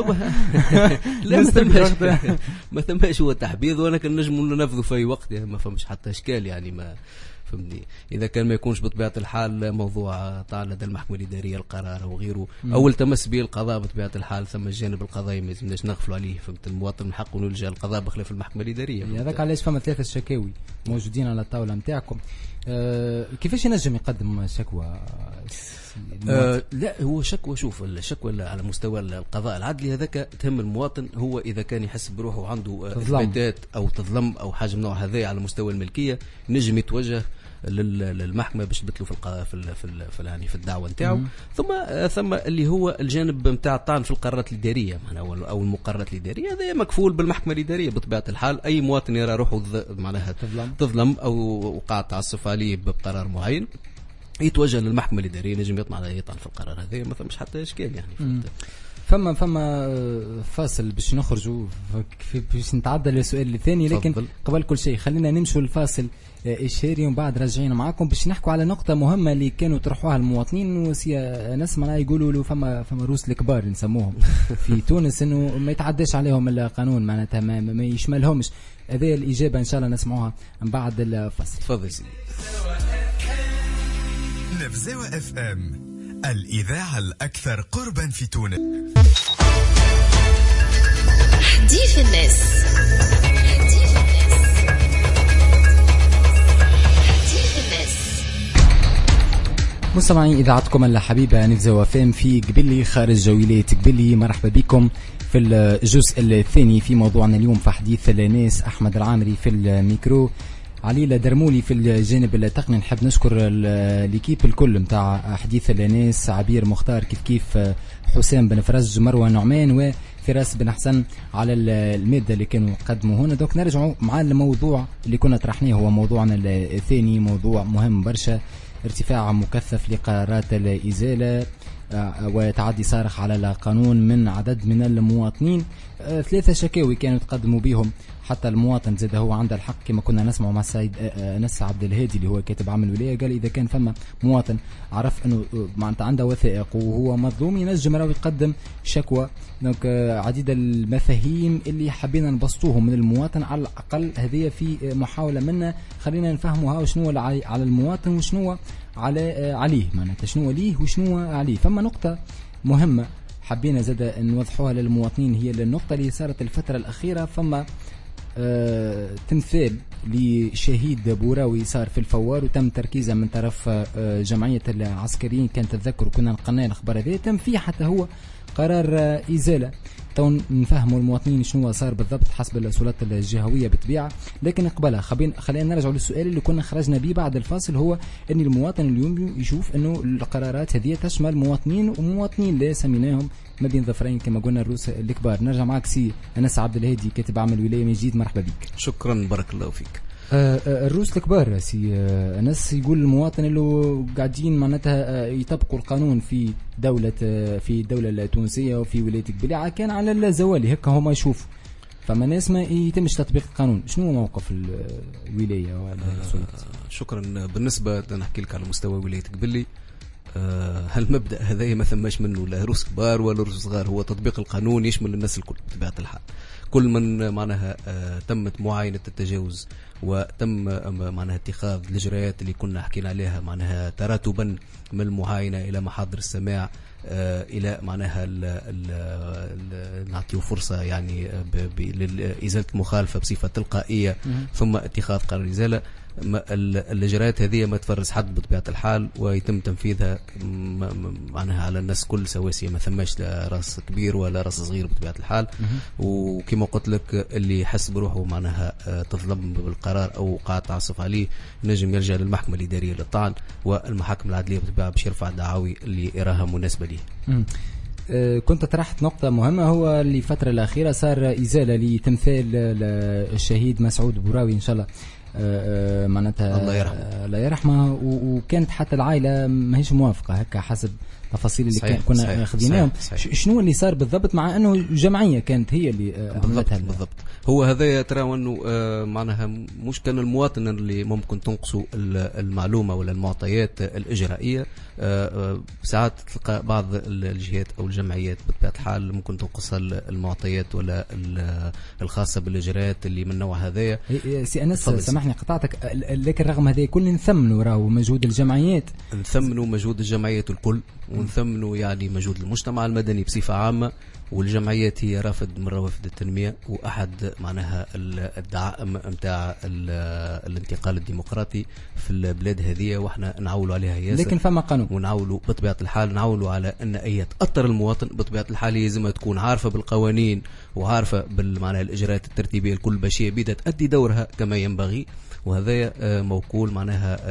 لا ما ثماش ما ثماش هو تحبيذ، ولكن نجم ننفذوا في اي وقت، يعني ما فهمش حتى اشكال، يعني ما فهمني. اذا كان ما يكونش بطبيعه الحال موضوع طالع لدى المحكمه الاداريه القرار وغيره او التمس به القضاء بطبيعه الحال ثم الجانب القضائي ما لازمناش نغفلوا عليه. فهمت. المواطن من حقه يلجا القضاء بخلاف المحكمه الاداريه. هذاك علاش فما ثلاثه شكاوي موجودين على الطاوله نتاعكم. أه كيفاش ينجم يقدم شكوى؟ أه لا هو شكوى، شوف الشكوى على مستوى القضاء العدلي هذاك تهم المواطن. هو اذا كان يحس بروحه عنده اثباتات او تظلم او حاجه من نوع هذا على مستوى الملكيه نجم يتوجه للمحكمه باش تبتلوا في القضاء في ال في ال في, يعني في الدعوه نتاعو. ثم ثم اللي هو الجانب نتاع الطعن في القرارات الاداريه معناها او المقررات الاداريه هذا مكفول بالمحكمه الاداريه بطبيعه الحال. اي مواطن يرى روحه معناها تظلم, تظلم او وقع تعسف عليه بقرار معين يتوجه للمحكمه الاداريه نجم يطمع يطعن في القرار هذا ما فماش حتى اشكال يعني. فما فما فاصل باش نخرجوا باش نتعدى للسؤال الثاني، لكن فضل. قبل كل شيء خلينا نمشوا الفاصل إشهاري ومن بعد راجعين معاكم باش نحكوا على نقطة مهمة اللي كانوا طرحوها المواطنين وسيا ناس معنا يقولوا له فما فما روس الكبار نسموهم في تونس انه ما يتعداش عليهم القانون معناتها ما, ما يشملهمش. هذه الإجابة إن شاء الله نسمعوها من بعد الفاصل. تفضل سيدي. نفزاوة اف ام الإذاعة الأكثر قربا في تونس. حديث الناس. حديث الناس. حديث الناس. مستمعين إذاعتكم الحبيبة نفزاوة اف ام في قبلي خارج جولات قبلي. مرحبا بكم في الجزء الثاني في موضوعنا اليوم في حديث الناس. أحمد العامري في الميكرو، عليلة درمولي في الجانب التقني. نحب نشكر ليكيب الكل متاع حديث الناس، عبير مختار كيف كيف، حسام بن فرج، مروى نعمان وفراس بن حسن على المادة اللي كانوا قدموا هنا. دوك نرجعوا مع الموضوع اللي كنا طرحناه، هو موضوعنا الثاني، موضوع مهم برشا، ارتفاع مكثف لقرارات الإزالة وتعدي صارخ على القانون من عدد من المواطنين. ثلاثة شكاوي كانوا تقدموا بهم، حتى المواطن زاد هو عنده الحق كما كنا نسمع مع السيد أنس عبد الهادي اللي هو كاتب عام الولاية، قال إذا كان فما مواطن عرف أنه معناتها عنده وثائق وهو مظلوم ينجم راهو يقدم شكوى. دونك عديد المفاهيم اللي حبينا نبسطوهم من المواطن على الأقل، هذه في محاولة منا خلينا نفهموها وشنو على المواطن وشنو على عليه، معناتها شنو ليه وشنو عليه. فما نقطة مهمة حبينا زاد نوضحوها للمواطنين، هي النقطة اللي صارت الفترة الأخيرة. فما آه تمثال لشهيد بوراوي صار في الفوار وتم تركيزه من طرف آه جمعية العسكريين، كان تتذكروا كنا نقلنا الأخبار هذه، تم فيه حتى هو قرار آه إزالة. تو نفهموا المواطنين شنو صار بالضبط حسب السلطات الجهوية بالطبيعة. لكن قبلها خلينا نرجع للسؤال اللي كنا خرجنا به بعد الفاصل، هو أن المواطن اليوم يشوف أنه القرارات هذه تشمل مواطنين ومواطنين لا سميناهم ما بين ظفرين كما قلنا الروس الكبار. نرجع معك سي أنس عبد الهادي كاتب عام الولاية من جديد، مرحبا بك. شكرا بارك الله فيك. آه الروس الكبار سي آه أنس يقول المواطن اللي قاعدين معناتها آه يطبقوا القانون في دولة آه في الدولة التونسية وفي ولاية قبليعة كان على الزوال، هكا هما يشوفوا. فما ناس ما يتمش تطبيق القانون، شنو موقف الولاية ولا السلطات؟ آه شكرا. بالنسبة نحكي لك على مستوى ولاية قبلي، هالمبدأ هذا ما ثماش منه لا روس كبار ولا روس صغار، هو تطبيق القانون يشمل الناس الكل بطبيعة الحال. كل من معناها تمت معاينة التجاوز وتم معناها اتخاذ الإجراءات اللي كنا حكينا عليها معناها تراتبا من المعاينة إلى محاضر السماع إلى معناها نعطيه فرصة يعني لإزالة المخالفة بصفة تلقائية ثم اتخاذ قرار إزالة. الإجراءات هذه ما تفرز حد بطبيعة الحال ويتم تنفيذها معناها على الناس كل سواسية، ما ثماش لا راس كبير ولا راس صغير بطبيعة الحال. وكما قلت لك اللي يحس بروحه معناها تظلم بالقرار أو قاعد تعصف عليه نجم يرجع للمحكمة الإدارية للطعن والمحاكم العدلية بطبيعة باش يرفع دعاوي اللي يراها مناسبة ليه. كنت طرحت نقطة مهمة، هو اللي فترة الأخيرة صار إزالة لتمثال الشهيد مسعود بوراوي إن شاء الله معناتها الله يرحمه الله يرحمه، وكانت حتى العائلة ما هيش موافقة هكا حسب تفاصيل اللي صحيح كنا خذيناهم. شنو اللي صار بالضبط مع انه الجمعيه كانت هي اللي عملتها بالضبط؟ هو هذا ترى انه معناها مش كان المواطن اللي ممكن تنقصه المعلومه ولا المعطيات الاجرائيه، ساعات تلقى بعض الجهات او الجمعيات بطبيعه الحال ممكن تنقصها المعطيات ولا الخاصه بالاجراءات اللي من نوع هذايا. سي انس سمح سامحني قطعتك، لكن رغم هذا كل نثمنوا راهو مجهود الجمعيات، نثمنوا مجهود الجمعيات الكل، ونثمنوا يعني مجهود المجتمع المدني بصفة عامة. والجمعيات هي رافد من روافد التنمية، وأحد معناها الدعائم متاع الانتقال الديمقراطي في البلاد هذه، وإحنا نعولوا عليها ياسر. لكن فما قانون، ونعولوا بطبيعة الحال نعولوا على أن أي تأثر المواطن بطبيعة الحال لازم تكون عارفة بالقوانين وعارفة بالمعنى الإجراءات الترتيبية الكل باش هي بدها تأدي دورها كما ينبغي. وهذا موكول معناها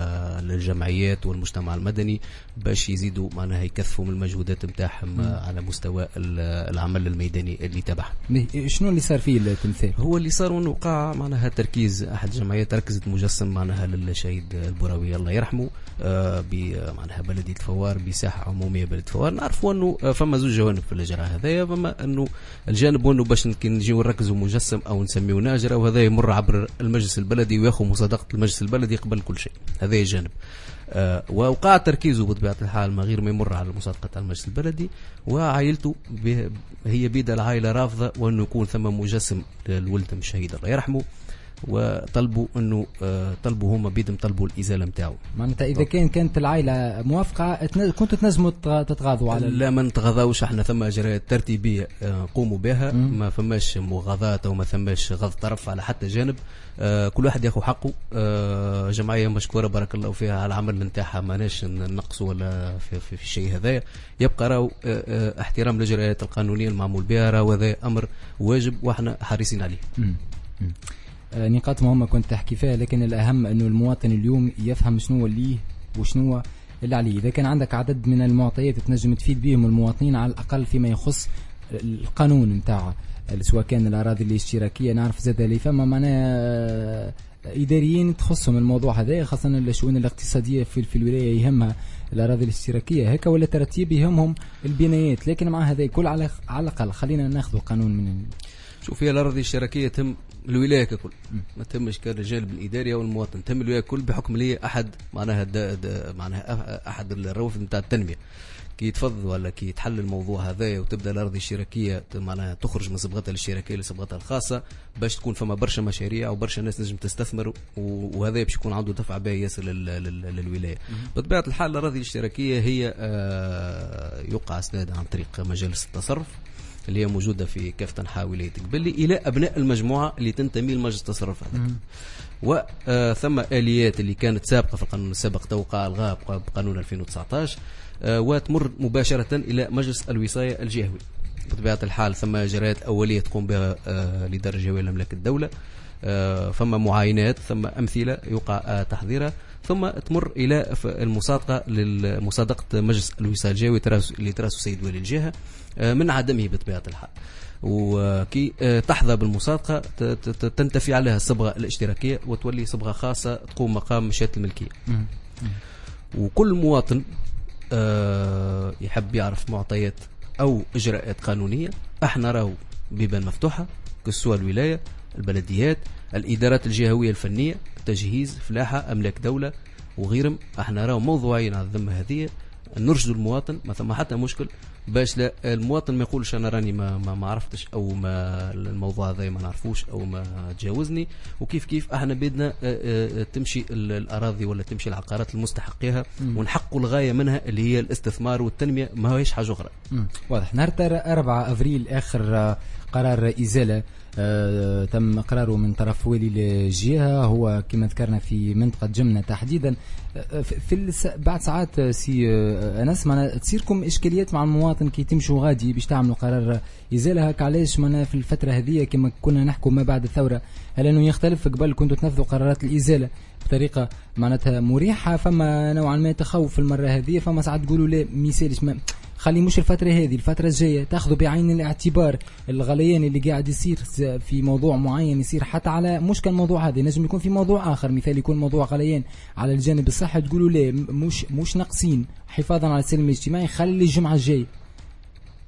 للجمعيات والمجتمع المدني باش يزيدوا معناها يكثفوا من المجهودات نتاعهم على مستوى العمل الميداني اللي تبعهم. شنو اللي صار فيه التمثال؟ هو اللي صار انه وقع معناها تركيز احد الجمعيات ركزت مجسم معناها للشهيد البراوي الله يرحمه آه معناها بلديه الفوار بساحه عموميه بلديه الفوار. نعرفوا انه فما زوج جوانب في الاجراء هذايا، فما انه الجانب انه باش نجيو نركزوا مجسم او نسميه ناجره، وهذا يمر عبر المجلس البلدي وياخذ مصادقه المجلس البلدي قبل كل شيء. هذا جانب آه ووقع تركيزه بطبيعه الحال ما غير ما يمر على مصادقه المجلس البلدي، وعائلته هي بيد العائله رافضه وانه يكون ثم مجسم للولد الشهيد الله يرحمه، وطلبوا انه آه طلبوا هما بيدهم طلبوا الازاله نتاعو. معناتها اذا كان كانت العائله موافقه كنتوا تنجموا تتغاضوا على لا ما نتغاضاوش احنا، ثم اجراءات ترتيبيه آه قوموا بها، ما فماش مغاضاه او ما فماش غض طرف على حتى جانب. آه كل واحد ياخذ حقه. آه جمعيه مشكوره بارك الله فيها على العمل نتاعها، ماناش نقصوا ولا في, في, في الشيء هذايا. يبقى راهو آه آه احترام الاجراءات القانونيه المعمول بها، راهو هذا امر واجب واحنا حريصين عليه. مم. مم. نقاط مهمة كنت تحكي فيها، لكن الأهم أنه المواطن اليوم يفهم شنو اللي وشنو اللي عليه. إذا كان عندك عدد من المعطيات تنجم تفيد بهم المواطنين على الأقل فيما يخص القانون نتاع سواء كان الأراضي الاشتراكية، نعرف زاد اللي فما معناها إداريين تخصهم الموضوع هذا، خاصة الشؤون الاقتصادية في, في الولاية يهمها الأراضي الاشتراكية هكا، ولا ترتيب يهمهم البنايات. لكن مع هذا كل على على الأقل خلينا ناخذ قانون من شوف هي الأراضي الاشتراكية تم الولاية ككل، ما تمش كالرجال بالإدارية والمواطن، تم الولاية كل بحكم لي أحد معناها دا دا معناها أحد الروافد نتاع التنمية. كي يتفض ولا كي يتحل الموضوع هذا وتبدا الأراضي الاشتراكية معناها تخرج من صبغتها الاشتراكية لصبغتها الخاصة، باش تكون فما برشا مشاريع وبرشا ناس نجم تستثمر، وهذا باش يكون عنده دفع بها ياسر للولاية. بطبيعة الحال الأراضي الاشتراكية هي آه يقع اسناد عن طريق مجالس التصرف اللي هي موجودة في كافة أنحاء ولاية قبلي إلى أبناء المجموعة اللي تنتمي لمجلس التصرف هذا. وثم آليات اللي كانت سابقة في القانون السابق توقع الغاء بقانون ألفين وتسعطاش، وتمر مباشرة إلى مجلس الوصاية الجهوي. بطبيعة الحال ثم إجراءات أولية تقوم بها لدار الجهوية لمملكة الدولة، ثم معاينات، ثم أمثلة يوقع تحضيرها، ثم تمر إلى المصادقة لمصادقة مجلس الوصاية الجهوي اللي ترأسه سيد ولي الجهة من عدمه بطبيعة الحال. وكي تحظى بالمصادقة تنتفي عليها الصبغة الاشتراكية وتولي صبغة خاصة تقوم مقام مشيئة الملكية. وكل مواطن يحب يعرف معطيات أو إجراءات قانونية، احنا راهو بيبان مفتوحة كسوى الولاية، البلديات، الإدارات الجهوية الفنية، تجهيز، فلاحة، أملاك دولة وغيرهم. احنا راهو موضوعين على الذمة هذه، نرشدوا المواطن ما ثم حتى مشكل باش لا المواطن ما يقولش انا راني ما ما, ما عرفتش او ما الموضوع هذا ما نعرفوش او ما تجاوزني. وكيف كيف احنا بدنا تمشي الاراضي ولا تمشي العقارات المستحقيها ونحققوا الغايه منها اللي هي الاستثمار والتنميه، ما هيش حاجه اخرى. واضح. نهار أربعة أفريل اخر قرار ازاله آه تم اقراره من طرف والي الجهه، هو كما ذكرنا في منطقه جمنه تحديدا. آه في بعد ساعات سي آه انس معنا تصيركم اشكاليات مع المواطن كي تمشوا غادي باش تعملوا قرار ازاله هكا، علاش معنا في الفتره هذه كما كنا نحكوا ما بعد الثوره، هل انه يختلف؟ قبل كنتوا تنفذوا قرارات الازاله بطريقه معناتها مريحه، فما نوعا ما تخوف المره هذه، فما ساعات تقولوا لا ميسالش ما خلي مش الفترة هذه، الفترة الجاية تاخذوا بعين الاعتبار الغليان اللي قاعد يصير في موضوع معين، يصير حتى على مش كان موضوع هذا، نجم يكون في موضوع آخر، مثال يكون موضوع غليان على الجانب الصحي، تقولوا لا مش مش ناقصين حفاظا على السلم الاجتماعي، خلي الجمعة الجاية.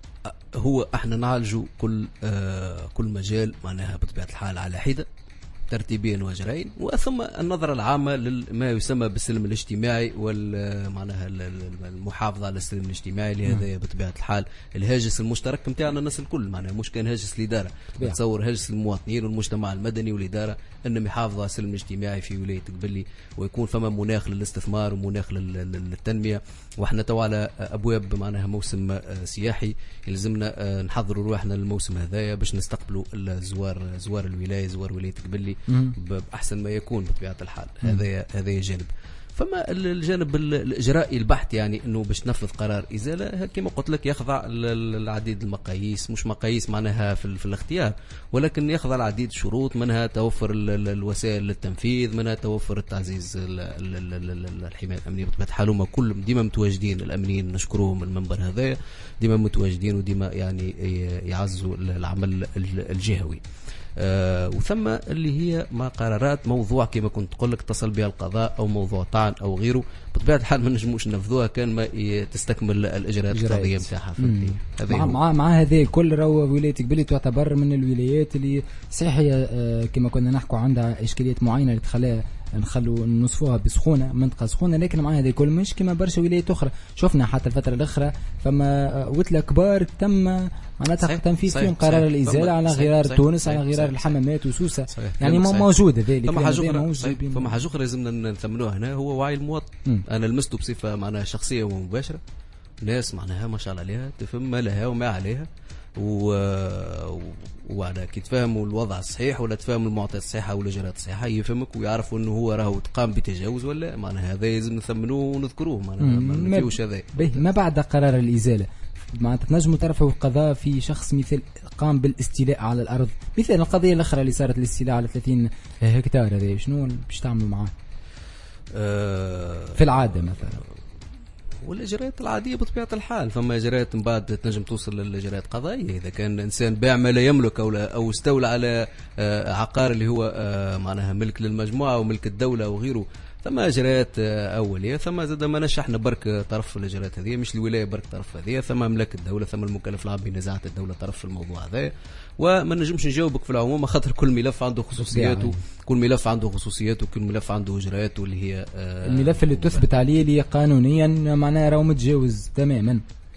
هو احنا نعالجوا كل آه كل مجال معناها بطبيعة الحال على حدة، ترتيبيا واجرين، وثم النظرة العامة لما يسمى بالسلم الاجتماعي والمعناها المحافظة على السلم الاجتماعي اللي هذا بطبيعة الحال الهاجس المشترك متاعنا الناس الكل، معناها مش كان هاجس الإدارة، نتصور هاجس المواطنين والمجتمع المدني والإدارة أنهم يحافظوا على السلم الاجتماعي في ولاية قبلي، ويكون فما مناخ للاستثمار ومناخ للتنمية. وإحنا تو على أبواب معناها موسم سياحي، يلزمنا نحضروا روحنا للموسم هذايا باش نستقبلوا الزوار زوار الولاية زوار ولاية قبلي بأحسن ما يكون بطبيعة الحال. هذا هذا جانب. فما الجانب الإجرائي البحث، يعني أنه باش تنفذ قرار إزالة كما قلت لك يخضع العديد المقاييس، مش مقاييس معناها في, في الاختيار، ولكن يخضع العديد الشروط، منها توفر الوسائل للتنفيذ، منها توفر التعزيز الحماية الأمنية بطبيعة الحال. هما كلهم ديما متواجدين، الأمنيين نشكروهم المنبر هذا ديما متواجدين وديما يعني يعزوا العمل الجهوي. آه وثم اللي هي ما قرارات موضوع كما كنت تقول لك اتصل بها القضاء او موضوع طعن او غيره، بطبيعه الحال ما نجموش ننفذوها كان ما تستكمل الاجراءات القضائيه نتاعها. مع مع, مع هذه كل راهو ولايه قبلي تعتبر من الولايات اللي صحيح هي آه كما كنا نحكوا عندها اشكاليات معينه اللي تخليها نخلوا نوصفوها بسخونه، منطقه سخونه، لكن مع هذه كل مش كما برشا ولايات اخرى شفنا حتى الفتره الاخرى فما وتله كبار تم معناتها تنفيذ فيهم قرار الازاله على غرار تونس، على غرار الحمامات وسوسه، يعني ما موجود ذلك. فما حاجه اخرى فما حاجه اخرى لازمنا نثمنوها هنا، هو وعي المواطن. م. انا لمسته بصفه معناها شخصيه ومباشره، ناس معناها ما شاء الله عليها تفهم ما لها وما عليها، و... وعلى كي تفهموا الوضع الصحيح ولا تفهموا المعطيات الصحيحه ولا الاجراءات الصحيحه يفهمك ويعرفوا انه هو راهو تقام بتجاوز ولا معناها هذا لازم نثمنوه ونذكروه، معناها ما فيهوش هذا. ما بعد قرار الازاله معناتها تنجموا ترفعوا القضاء في شخص مثل قام بالاستيلاء على الارض، مثل القضيه الاخرى اللي صارت الاستيلاء على ثلاثين هكتار، هذا شنو باش تعملوا معاه؟ أه في العاده مثلا والاجراءات العاديه بطبيعه الحال، فما اجراءات من بعد تنجم توصل للاجراءات قضائيه اذا كان الانسان باع ما لا يملك او او استولى على عقار اللي هو معناها ملك للمجموعه وملك الدوله وغيره، ثم اجراءات اوليه، ثم زاد ما نشحنا برك طرف الاجراءات هذه، مش الولايه برك طرف هذه، ثم مملكه الدوله، ثم المكلف العام بنزاعه الدوله طرف في الموضوع هذا. وما نجمش نجاوبك في العموم خاطر كل ملف عنده خصوصياته، كل ملف عنده خصوصياته، كل ملف عنده اجراءاته اللي هي آه الملف اللي تثبت عليه اللي قانونيا معناه راهو متجاوز تماما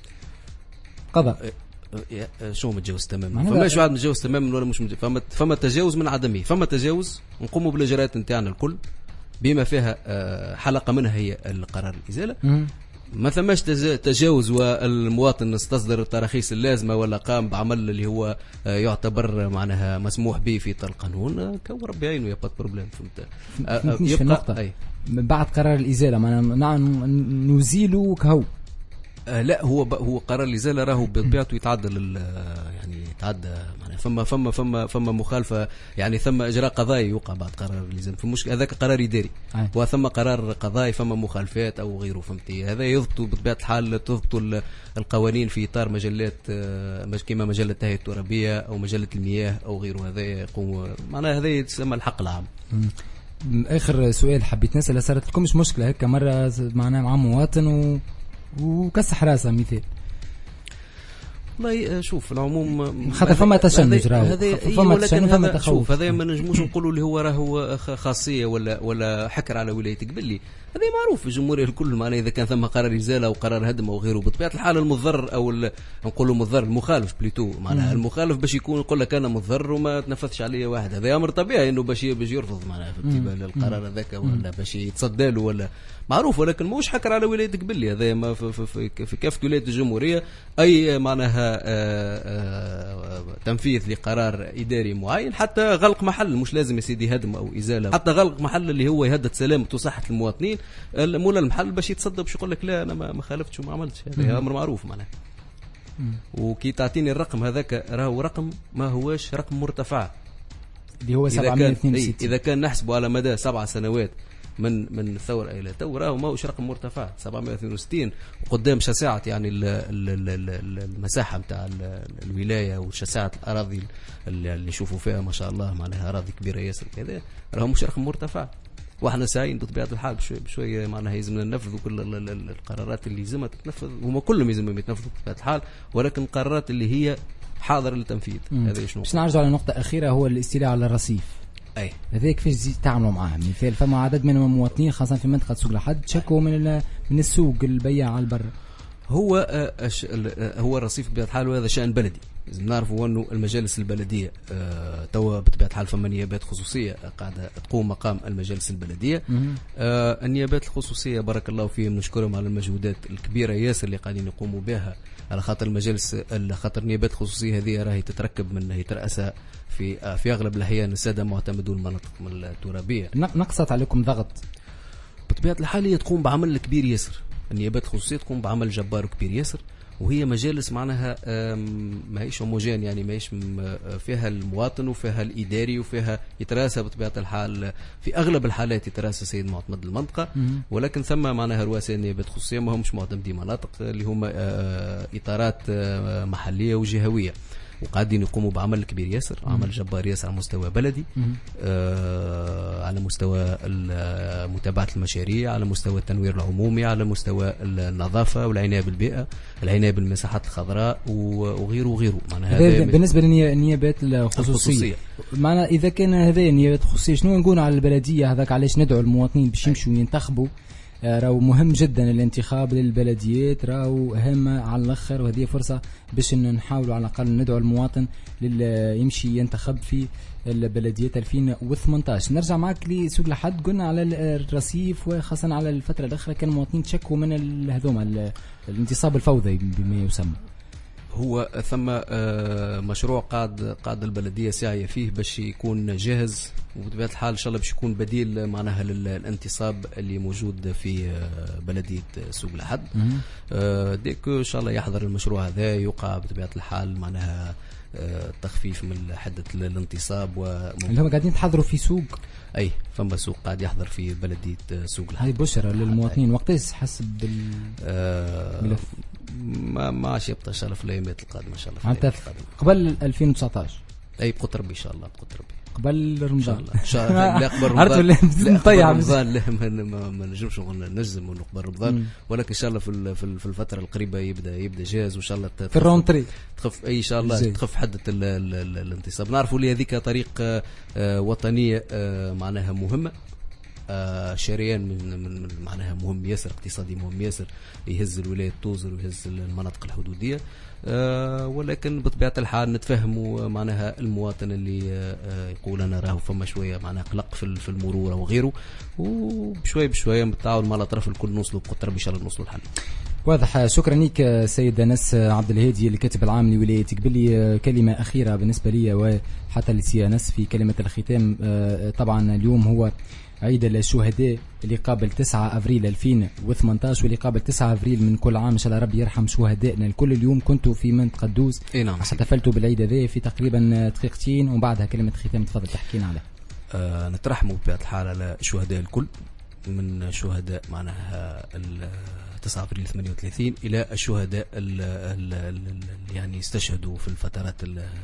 قضاء. شو متجاوز تماما؟ فماش واحد متجاوز تماما ولا مش متجاوز، فما فما تجاوز من عدمه، فما تجاوز نقوموا بالاجراءات نتاعنا الكل بما فيها آه حلقه منها هي القرار الازاله. م- ما ثماش تجاوز والمواطن استصدر التراخيص اللازمه ولا قام بعمل اللي هو يعتبر معناها مسموح به في اطار القانون، كون ربي يعينه يبقى بروبليم. فهمت في النقطه أي. بعد قرار الازاله معناها نزيله كهو آه لا هو هو قرار الازاله راهو بطبيعته يتعدى يعني يتعدى معناها فما فما فما فما مخالفه، يعني ثم اجراء قضائي يوقع بعد قرار الازاله، في مشكله هذاك قرار اداري وثم قرار قضائي فما مخالفات او غيره، فهمتي؟ هذا يضبط بطبيعه الحال تضبط القوانين في اطار مجلات كما مجله التهيئه الترابيه او مجله المياه او غيره، هذا يقوم معناها هذا يتسمى الحق العام. اخر سؤال حبيت نسال، صارت لكم مش مشكله هكا مره معناها مع مواطن و وكسح راسه مثال؟ والله شوف العموم خاطر فما تشنج راهو فما تشنج فما تخوف، هذا ما نجموش نقولوا اللي هو راهو خاصيه ولا ولا حكر على ولايه قبلي، هذا معروف الجمهوريه الكل معناه اذا كان ثم قرار ازاله او قرار هدم او غيره بطبيعه الحال المضر او نقولوا مضر المخالف بليتو معناها المخالف باش يكون يقول لك انا مضر وما تنفذش عليه واحد، هذا امر طبيعي انه باش باش يرفض معناها في القرار هذاك ولا باش يتصدى له ولا معروف، ولكن موش حكر على ولايه قبلي، هذا ما في, في, في, في كافه ولايه الجمهوريه اي معناها آآ آآ تنفيذ لقرار اداري معين، حتى غلق محل مش لازم يا سيدي هدم او ازاله، حتى غلق محل اللي هو يهدد سلامه وصحه المواطنين، مولا المحل باش يتصدى باش يقول لك لا انا ما خالفتش وما عملتش، هذا امر معروف معناها. وكي تعطيني الرقم هذاك راهو رقم ما هوش رقم مرتفع اللي هو سبعمائة واثنين وستين، اذا كان نحسبه على مدى سبع سنوات من من الثوره الى تو راهو ماهوش رقم مرتفع سبعمائة واثنين وستين، وقدام شساعه يعني ال ال ال المساحه نتاع الولايه وشساعه الاراضي اللي نشوفوا فيها ما شاء الله معناها اراضي كبيره ياسر كذا، راهو مش رقم مرتفع، واحنا ساعين بطبيعه الحال بشويه بشويه معناها يلزمنا ننفذوا كل القرارات اللي لازمها تتنفذ، هما كلهم يلزمهم يتنفذوا بطبيعه الحال، ولكن القرارات اللي هي حاضره للتنفيذ. هذا شنو باش نرجع على نقطه اخيره، هو الاستيلاء على الرصيف. اي هذاك كيفاش تعاملوا معاه؟ مثال فما عدد من المواطنين خاصه في منطقه سوق الحد شكوا من من السوق البياع على البر. هو هو الرصيف بطبيعه الحال وهذا شان بلدي. لازم نعرفوا انه المجالس البلديه آه توا بطبيعه الحال فما نيابات خصوصيه قاعده تقوم مقام المجالس البلديه. آه النيابات الخصوصيه بارك الله فيهم نشكرهم على المجهودات الكبيره ياسر اللي قاعدين يقوموا بها، على خاطر المجالس على خاطر النيابات الخصوصيه هذه راهي تتركب من يترأسها في آه في اغلب الاحيان الساده معتمدو المناطق الترابيه. نقصت عليكم ضغط؟ بطبيعه الحال هي تقوم بعمل كبير ياسر، النيابات الخصوصيه تقوم بعمل جبار وكبير ياسر، وهي مجالس معناها ما هيش هوموجين، يعني ما هيش فيها المواطن وفيها الاداري وفيها يتراسى بطبيعه الحال في اغلب الحالات يتراسى سيد معتمد المنطقه، ولكن ثم معناها رؤساء النيابات الخصوصيه ما همش معتمدي مناطق اللي هما اطارات محليه وجهويه، وقاعدين يقوموا بعمل كبير ياسر، عمل جبار ياسر على مستوى بلدي، آه على مستوى متابعة المشاريع، على مستوى التنوير العمومي، على مستوى النظافة والعناية بالبيئة، العناية بالمساحات الخضراء وغيره وغيره. معناها هذا بالنسبة للنيابات الخصوصية. معناها إذا كان هذا النيابات الخصوصية شنو نقول على البلدية هذاك؟ علاش ندعو المواطنين باش يمشوا ينتخبوا؟ راهو مهم جدا الانتخاب للبلديات، راهو هامة على الاخر، وهذه فرصه باش نحاولوا على الاقل ندعو المواطن يمشي ينتخب في البلديات ألفين وثمانية عشر. نرجع معك لسوق الحد، قلنا على الرصيف وخاصه على الفتره الاخيره كان المواطنين تشكوا من هذوما الانتصاب الفوضي بما يسمى. هو ثم مشروع قاعد قاعد البلديه ساعيه فيه باش يكون جاهز، وبطبيعه الحال ان شاء الله باش يكون بديل معناها للانتصاب اللي موجود في بلديه سوق الحد. ديك ان شاء الله يحضر المشروع هذا، يوقع بطبيعه الحال معناها التخفيف من حده الانتصاب و اللي هم قاعدين تحضروا في سوق. اي فما سوق قاعد يحضر في بلديه سوق الحد. هاي بشرى للمواطنين. وقتاش حسب الملف؟ ما ما عادش يبقى ان شاء الله في الايامات القادمه ان شاء الله. قبل ألفين وتسعة عشر. اي بقدر ربي ان شاء الله، بقدر ربي قبل رمضان ان شاء الله. لا قبل رمضان، لا قبل رمضان لا ما نجمش نجزم انه قبل رمضان، ولكن ان شاء الله في في الفتره القريبه يبدا يبدا جاهز، وان شاء الله في الرونتري تخف اي ان شاء الله تخف حده الانتصاب. نعرفوا لي هذيك طريق وطنيه معناها مهمه، آه شريان من, من معناها مهم ياسر، اقتصادي مهم ياسر، يهز الولاية توزر ويهز المناطق الحدودية، آه ولكن بطبيعة الحال نتفهموا معناها المواطن اللي آه يقول أنا راه فما شوية معناها قلق في, في المرور وغيره، وبشوية بشوية بالتعاون مع الأطراف الكل نوصلوا بقدر إن شاء الله نوصلوا الحل. واضح. شكرا لك سيد أنس عبد الهادي الكاتب العام لولاية قبلي. كلمة أخيرة بالنسبة لي وحتى لسي أنس في كلمة الختام. آه طبعا اليوم هو عيد الشهداء اللي قابل تسعة أفريل ألفين وثمانية عشر، واللي قابل تسعة أفريل من كل عام. إن شاء الله ربي يرحم شهدائنا الكل. اليوم كنتوا في منطقة دوز، نعم، احتفلتوا بالعيد هذا في تقريبا دقيقتين، وبعدها كلمة ختام تفضل تحكينا عليه. آه نترحموا بطبيعة الحال على الشهداء الكل، من شهداء معناها تسعة أفريل ثمانية وثلاثين إلى الشهداء اللي يعني استشهدوا في الفترات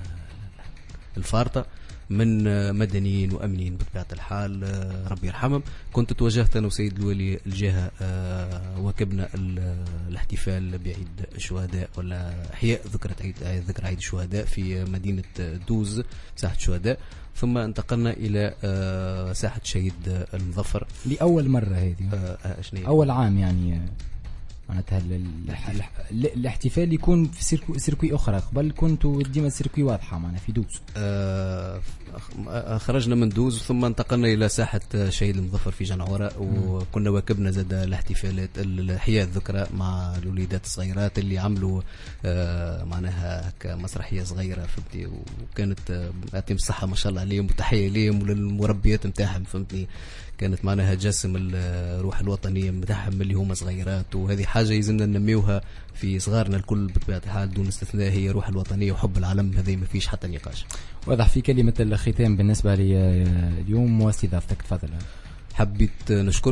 الفارطة من مدنيين وأمنيين بطبيعة الحال، ربي يرحمهم. كنت تواجهت أنا وسيد الولي الجهة وكبنا الاحتفال بعيد الشهداء ولا إحياء ذكرى عيد ذكرى عيد الشهداء في مدينة دوز ساحة الشهداء، ثم انتقلنا إلى ساحة شهيد المظفر لأول مرة. هذه أول عام يعني معناتها الاحتفال يكون في سيركو سيركوي اخرى. قبل كنتوا ديما سيركوي واضحه معنا في دوز. آه خرجنا من دوز ثم انتقلنا الى ساحه شهيد المظفر في جنعوره، وكنا واكبنا زاد الاحتفالات الاحياء الذكرى مع الوليدات الصغيرات اللي عملوا آه معناها كمسرحيه صغيره فهمتني، وكانت يعطيهم الصحه ما شاء الله عليهم، وتحيه ليهم وللمربيات نتاعهم فهمتني. كانت معناها جسم الروح الوطنيه نتاعهم اللي هما صغيرات، وهذه حاجه يلزمنا ننميوها في صغارنا الكل بطبيعه الحال دون استثناء، هي روح الوطنيه وحب العلم، هذه ما فيش حتى نقاش. واضح. في كلمه الختام بالنسبه لي اليوم واستضافتك تفضل. حبيت نشكركم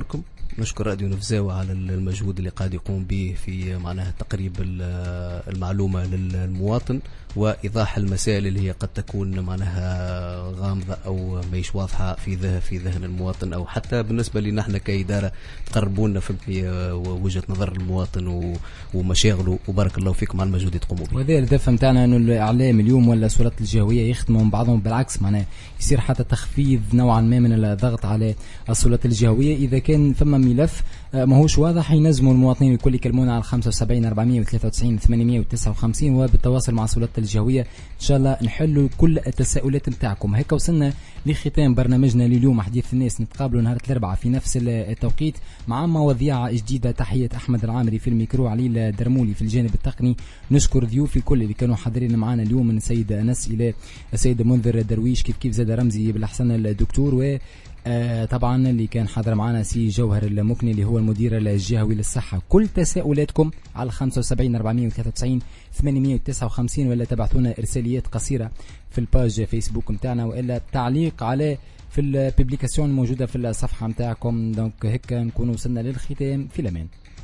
نشكر راديو نفزاوة على المجهود اللي قاعد يقوم به في معناها تقريب المعلومة للمواطن وإيضاح المسائل اللي هي قد تكون معناها غامضة أو ماهيش واضحة في ذهن في ذهن المواطن، أو حتى بالنسبة لنا احنا كإدارة تقربونا في وجهة نظر المواطن ومشاغله. وبارك الله فيكم على المجهود اللي تقوموا به. وهذا الهدف نتاعنا انه الاعلام اليوم ولا السلطات الجهويه يخدموا من بعضهم، بالعكس معناه يصير حتى تخفيض نوعا ما من الضغط على السلطات الجهويه. اذا كان ثم ملف ماهوش واضح ينزموا المواطنين الكل يكلمونا على خمسة وسبعين أربعمية وثلاثة وتسعين ثمانمية وتسعة وخمسين، وبالتواصل مع السلطات الجهويه ان شاء الله نحلوا كل التساؤلات نتاعكم. هيك وصلنا لختام برنامجنا لليوم حديث الناس. نتقابلوا نهار الاربعاء في نفس التوقيت مع مواضيع جديده. تحيه احمد العامري في الميكرو، علي الدرمولي في الجانب التقني. نشكر ضيوفي الكل اللي كانوا حاضرين معنا اليوم، من السيد انس الى السيد منذر درويش، كيف كيف زاد رمزي بالاحسن الدكتور، و آه طبعا اللي كان حاضر معنا سي جوهر المكني اللي هو المدير الجهوي للصحة. كل تساؤلاتكم على خمسة وسبعين أربعمية وثلاثة وتسعين ثمانمية وتسعة وخمسين، ولا تبعثونا إرساليات قصيرة في الباج فيسبوك متاعنا، وإلا تعليق على في الببليكاسيون الموجودة في الصفحة متاعكم. دونك هيك نكون وصلنا للختام. في الأمان.